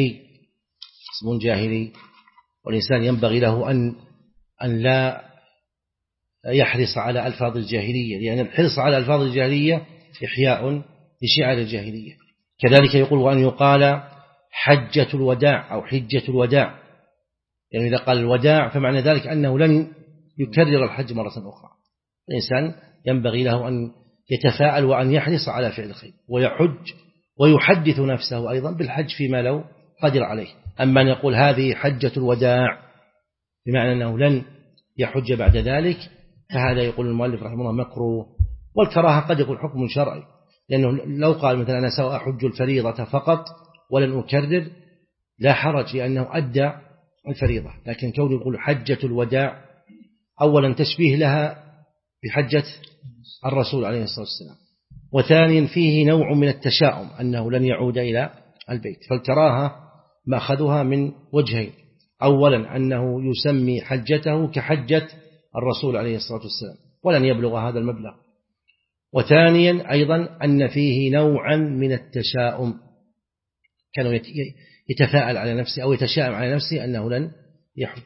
جاهلي، والإنسان ينبغي له أن لا يحرص على ألفاظ الجاهلية، لأن الحرص على ألفاظ الجاهلية إحياء لشعار الجاهلية. كذلك يقول: وأن يقال حجة الوداع أو حجة الوداع، يعني إذا قال الوداع فمعنى ذلك أنه لن يكرر الحج مرة أخرى. الإنسان ينبغي له أن يتفاعل وأن يحرص على فعل الخير ويحج ويحدث نفسه أيضا بالحج فيما لو قدر عليه. أما أن يقول هذه حجة الوداع بمعنى أنه لن يحج بعد ذلك، فهذا يقول المؤلف رحمه الله مكروه. والكراهة قد يكون حكم شرعي، لأنه لو قال مثلا أنا سأحج الفريضة فقط ولن أكرر لا حرج، لأنه أدى الفريضة. لكن كونه يقول حجة الوداع، أولا تشبيه لها بحجة الرسول عليه الصلاة والسلام، وثانيا فيه نوع من التشاؤم أنه لن يعود إلى البيت. فالكراهة مأخذها من وجهين: أولا أنه يسمي حجته كحجة الرسول عليه الصلاة والسلام ولن يبلغ هذا المبلغ، وثانيا أيضا أن فيه نوعا من التشاؤم، كانوا يتفاءل على نفسه أو يتشاءم على نفسه أنه لن يحج.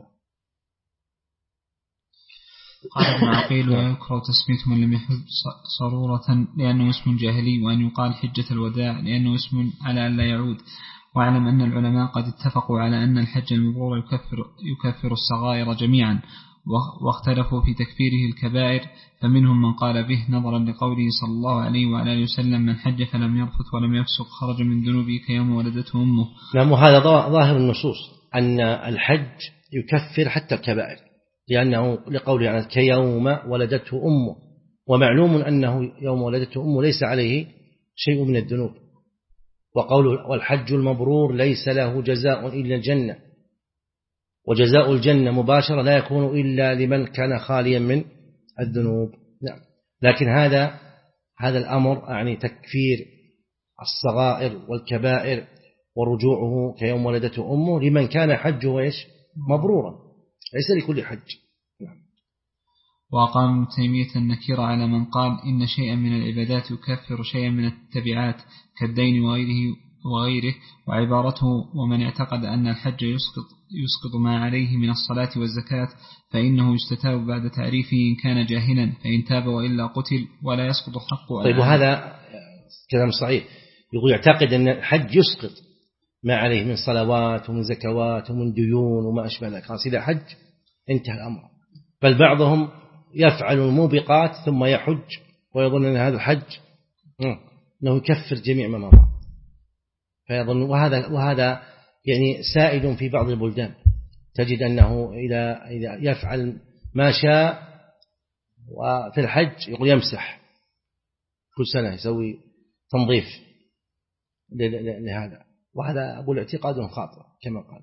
قال ابن عقيل: ويكره تسمية من لم يحج صرورة لأنه اسم جاهلي، وأن يقال حجة الوداع لأنه اسم على أن لا يعود. واعلم أن العلماء قد اتفقوا على أن الحج المبرور يكفر الصغائر جميعا، واختلفوا في تكفيره الكبائر، فمنهم من قال به نظرا لقوله صلى الله عليه وعلى آله وسلم: من حج فلم يرفث ولم يفسق خرج من ذنوبه كيوم ولدته أمه. نعم، وهذا ظاهر النصوص أن الحج يكفر حتى الكبائر، لأنه لقوله عنه كيوم ولدته أمه، ومعلوم أنه يوم ولدته أمه ليس عليه شيء من الذنوب. وقوله والحج المبرور ليس له جزاء إلا الجنة، وجزاء الجنة مباشرة لا يكون إلا لمن كان خاليا من الذنوب. نعم. لكن هذا الأمر يعني تكفير الصغائر والكبائر ورجوعه كيوم ولدته أمه لمن كان حجه مبرورا، ليس لكل حج. نعم. وقام ابن تيمية النكير على من قال إن شيئا من العبادات يكفر شيئا من التبعات كالدين وغيره، وعبارته: ومن اعتقد أن الحج يسقط ما عليه من الصلاة والزكاة فإنه يستتاب بعد تعريفه إن كان جاهلا، فإن تاب وإلا قتل ولا يسقط حقه. طيب، وهذا كلام صحيح. يقول يعتقد أن الحج يسقط ما عليه من صلوات ومن زكوات ومن ديون وما أشبه ذلك، خلاص إذا حج انتهى الأمر. بل بعضهم يفعل الموبقات ثم يحج ويظن أن هذا الحج أنه يكفر جميع ما مضى، فيظن وهذا يعني سائد في بعض البلدان، تجد أنه إذا يفعل ما شاء وفي الحج يقول يمسح كل سنة، يسوي تنظيف لهذا، وهذا أقول اعتقاد خاطئ كما قال.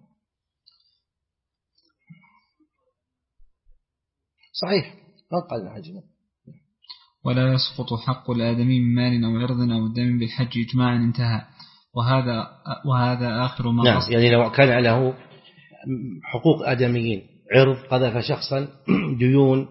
صحيح ما قال الحج. ولا يسقط حق الآدمي من مال أو عرض أو دم بالحج إجماعا، انتهى. وهذا آخر ما نعم، يعني لو كان له حقوق آدميين، عرض، قذف شخصا، ديون،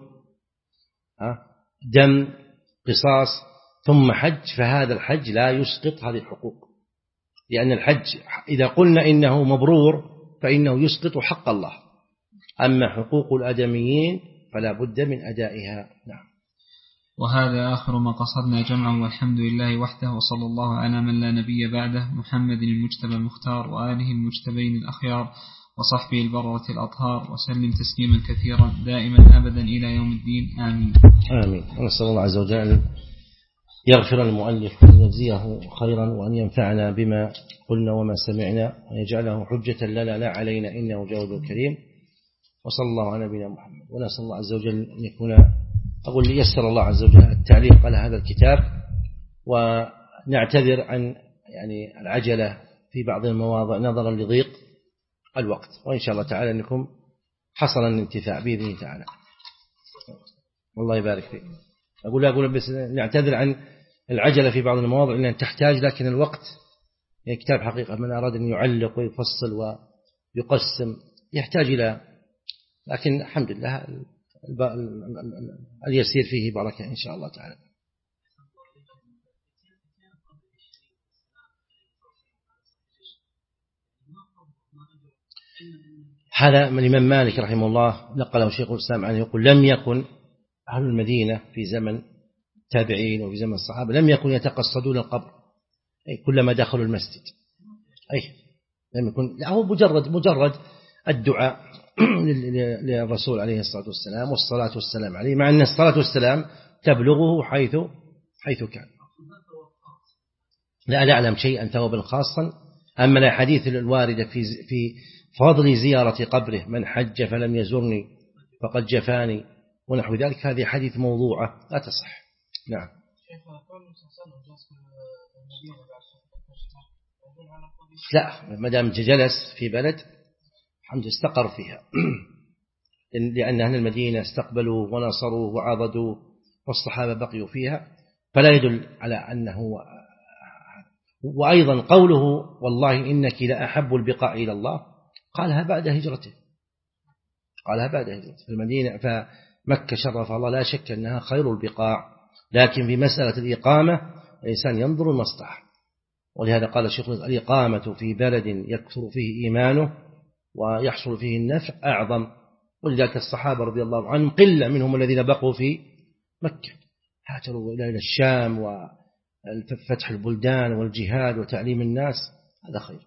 دم، قصاص، ثم حج، فهذا الحج لا يسقط هذه الحقوق، لأن الحج إذا قلنا إنه مبرور فإنه يسقط حق الله، أما حقوق الآدميين فلا بد من أدائها. نعم. وهذا آخر ما قصدنا جمعه، والحمد لله وحده، وصلى الله على من لا نبي بعده، محمد المجتبى المختار وآله المجتبين الأخيار وصحبه البررة الأطهار، وسلم تسليما كثيرا دائما أبدا إلى يوم الدين، آمين. آمين. ونسأل الله عز وجل يغفر المؤلف وأن يجزيه خيرا، وأن ينفعنا بما قلنا وما سمعنا، ويجعله حجة لنا لا علينا، إنه جواد كريم. وصلى الله على نبينا محمد. ونسأل الله عز وجل أن يكون يسر الله عز وجل التعليق على هذا الكتاب، ونعتذر عن يعني العجلة في بعض المواضع نظرا لضيق الوقت، وإن شاء الله تعالى أنكم حصل الانتفاع بإذنه تعالى. والله يبارك فيك. أقول بس نعتذر عن العجلة في بعض المواضع لأن تحتاج، لكن الوقت يعني كتاب حقيقة من أراد أن يعلق ويفصل ويقسم يحتاج إلى، لكن الحمد لله اليسير فيه بركة إن شاء الله تعالى. هذا من الإمام مالك رحمه الله نقله شيخ الإسلام عنه، يقول لم يكن أهل المدينة في زمن التابعين وفي زمن الصحابة لم يكن يتقصدون القبر، أي كلما دخلوا المسجد، أي لم يكن، هو مجرد الدعاء للرسول عليه الصلاة والسلام والصلاة والسلام عليه، مع أن الصلاة والسلام تبلغه حيث كان. لا أعلم شيئا ثوابا خاصا. أما الأحاديث الواردة في فضل زيارة قبره، من حج فلم يزرني فقد جفاني ونحو ذلك، هذه حديث موضوعة لا تصح. نعم. لا، ما دام جلس في بلد الحمد استقر فيها لأن أهل المدينة استقبلوا ونصروا وعضدوا والصحابة بقيوا فيها، فلا يدل على أنه. وأيضا قوله والله إنك لأحب البقاع إلى الله قالها بعد هجرته، في المدينة، فمكة شرف الله لا شك أنها خير البقاع، لكن في مسألة الإقامة الإنسان ينظر المصلحة، ولهذا قال الشيخ الإقامة في بلد يكثر فيه إيمانه ويحصل فيه النفع أعظم، ولذلك الصحابة رضي الله عنهم قلة منهم الذين بقوا في مكة، هاجروا إلى الشام وفتح البلدان والجهاد وتعليم الناس، هذا خير.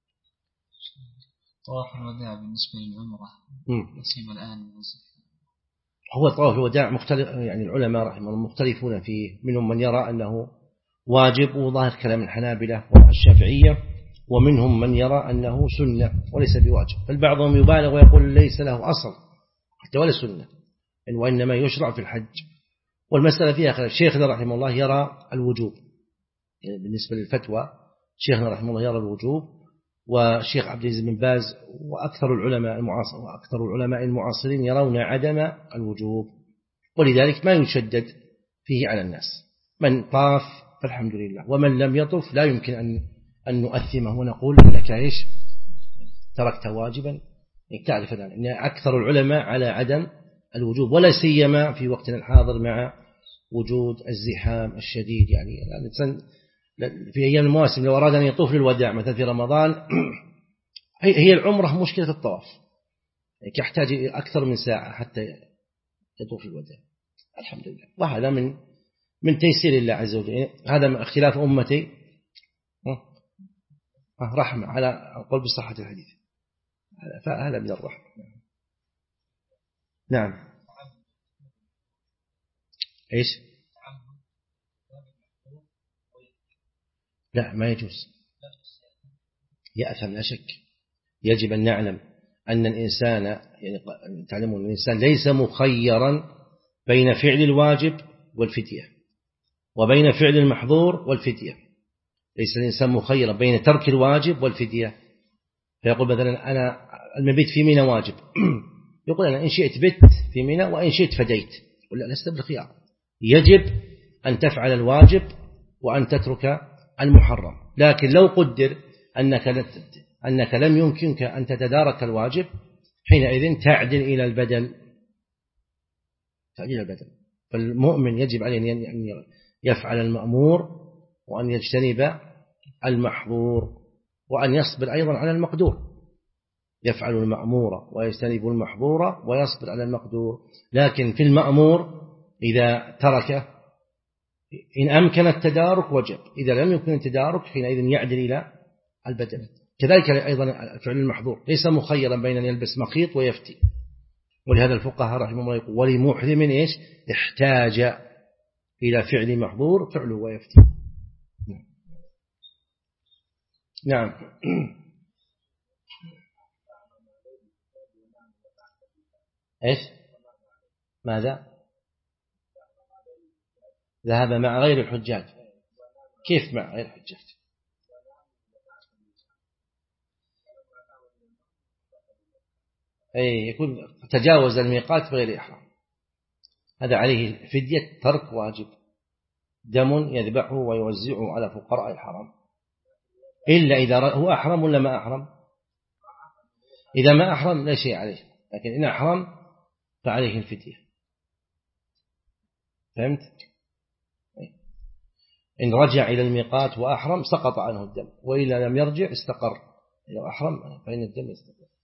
طواف الوداع بالنسبة للعمرة نسيم الآن هو طواف الوداع مختلف، يعني العلماء رحمه الله مختلفون فيه، منهم من يرى أنه واجب وظاهر كلام الحنابلة والشافعية، ومنهم من يرى أنه سنة وليس بواجب، بل بعضهم يبالغ ويقول ليس له أصل حتى ولا سنة، وإنما يشرع في الحج، والمسألة فيها خلاف. شيخنا رحمه الله يرى الوجوب، يعني بالنسبة للفتوى شيخنا رحمه الله يرى الوجوب، وشيخ عبد العزيز بن باز وأكثر العلماء المعاصرين يرون عدم الوجوب، ولذلك ما يشدد فيه على الناس، من طاف فالحمد لله، ومن لم يطف لا يمكن أن نؤثمه ونقول لك إيش تركت واجبا. تعرف أن أكثر العلماء على عدم الوجوب، ولا سيما في وقتنا الحاضر مع وجود الزحام الشديد، يعني الإنسان في أيام المواسم لو أراد أن يطوف للوداع مثلا في رمضان هي العمرة مشكلة الطواف، يحتاج أكثر من ساعة حتى يطوف الوداع. الحمد لله، وهذا من تيسير الله عز وجل. هذا اختلاف أمتي رحمة على القول بصحة الحديث، فهذا من الرحمة. نعم. إيش؟ لا ما يجوز، يأثم لا شك. يجب أن نعلم أن الإنسان، يعني تعلمون أن الإنسان ليس مخيرا بين فعل الواجب والفدية وبين فعل المحظور والفدية. ليس الإنسان مخيرا بين ترك الواجب والفدية. فيقول مثلا أنا المبيت في منى واجب يقول أنا إن شئت بت في منى وإن شئت فديت، يقول لا، لست بالخيار، يجب أن تفعل الواجب وأن تترك المحرم. لكن لو قدر أنك لم يمكنك أن تتدارك الواجب، حينئذ تعدل إلى البدل. فالمؤمن يجب عليه أن يفعل المأمور وأن يجتنب المحظور وأن يصبر أيضا على المقدور. يفعل المأمور ويجتنب المحظور ويصبر على المقدور. لكن في المأمور إذا تركه إن أمكن التدارك وجب، إذا لم يمكن التدارك حينئذ يعدل إلى البدل. كذلك أيضا فعل المحظور ليس مخيرا بين أن يلبس مخيط ويفتي. ولهذا الفقهاء رحمه الله يقول ولمحرم إيش؟ احتاج إلى فعل محظور فعله ويفتي. نعم. إيش؟ ماذا؟ ذهب مع غير الحجاج. كيف مع غير الحجاج؟ أي يكون تجاوز الميقات بغير إحرام، هذا عليه فدية ترك واجب، دم يذبحه ويوزعه على فقراء الحرم، إلا إذا هو أحرم ولا ما أحرم. إذا ما أحرم لا شيء عليه، لكن إن أحرم فعليه الفدية. فهمت؟ إن رجع إلى الميقات وأحرم سقط عنه الدم، وإلا لم يرجع استقر. لو أحرم فإن الدم يستقر.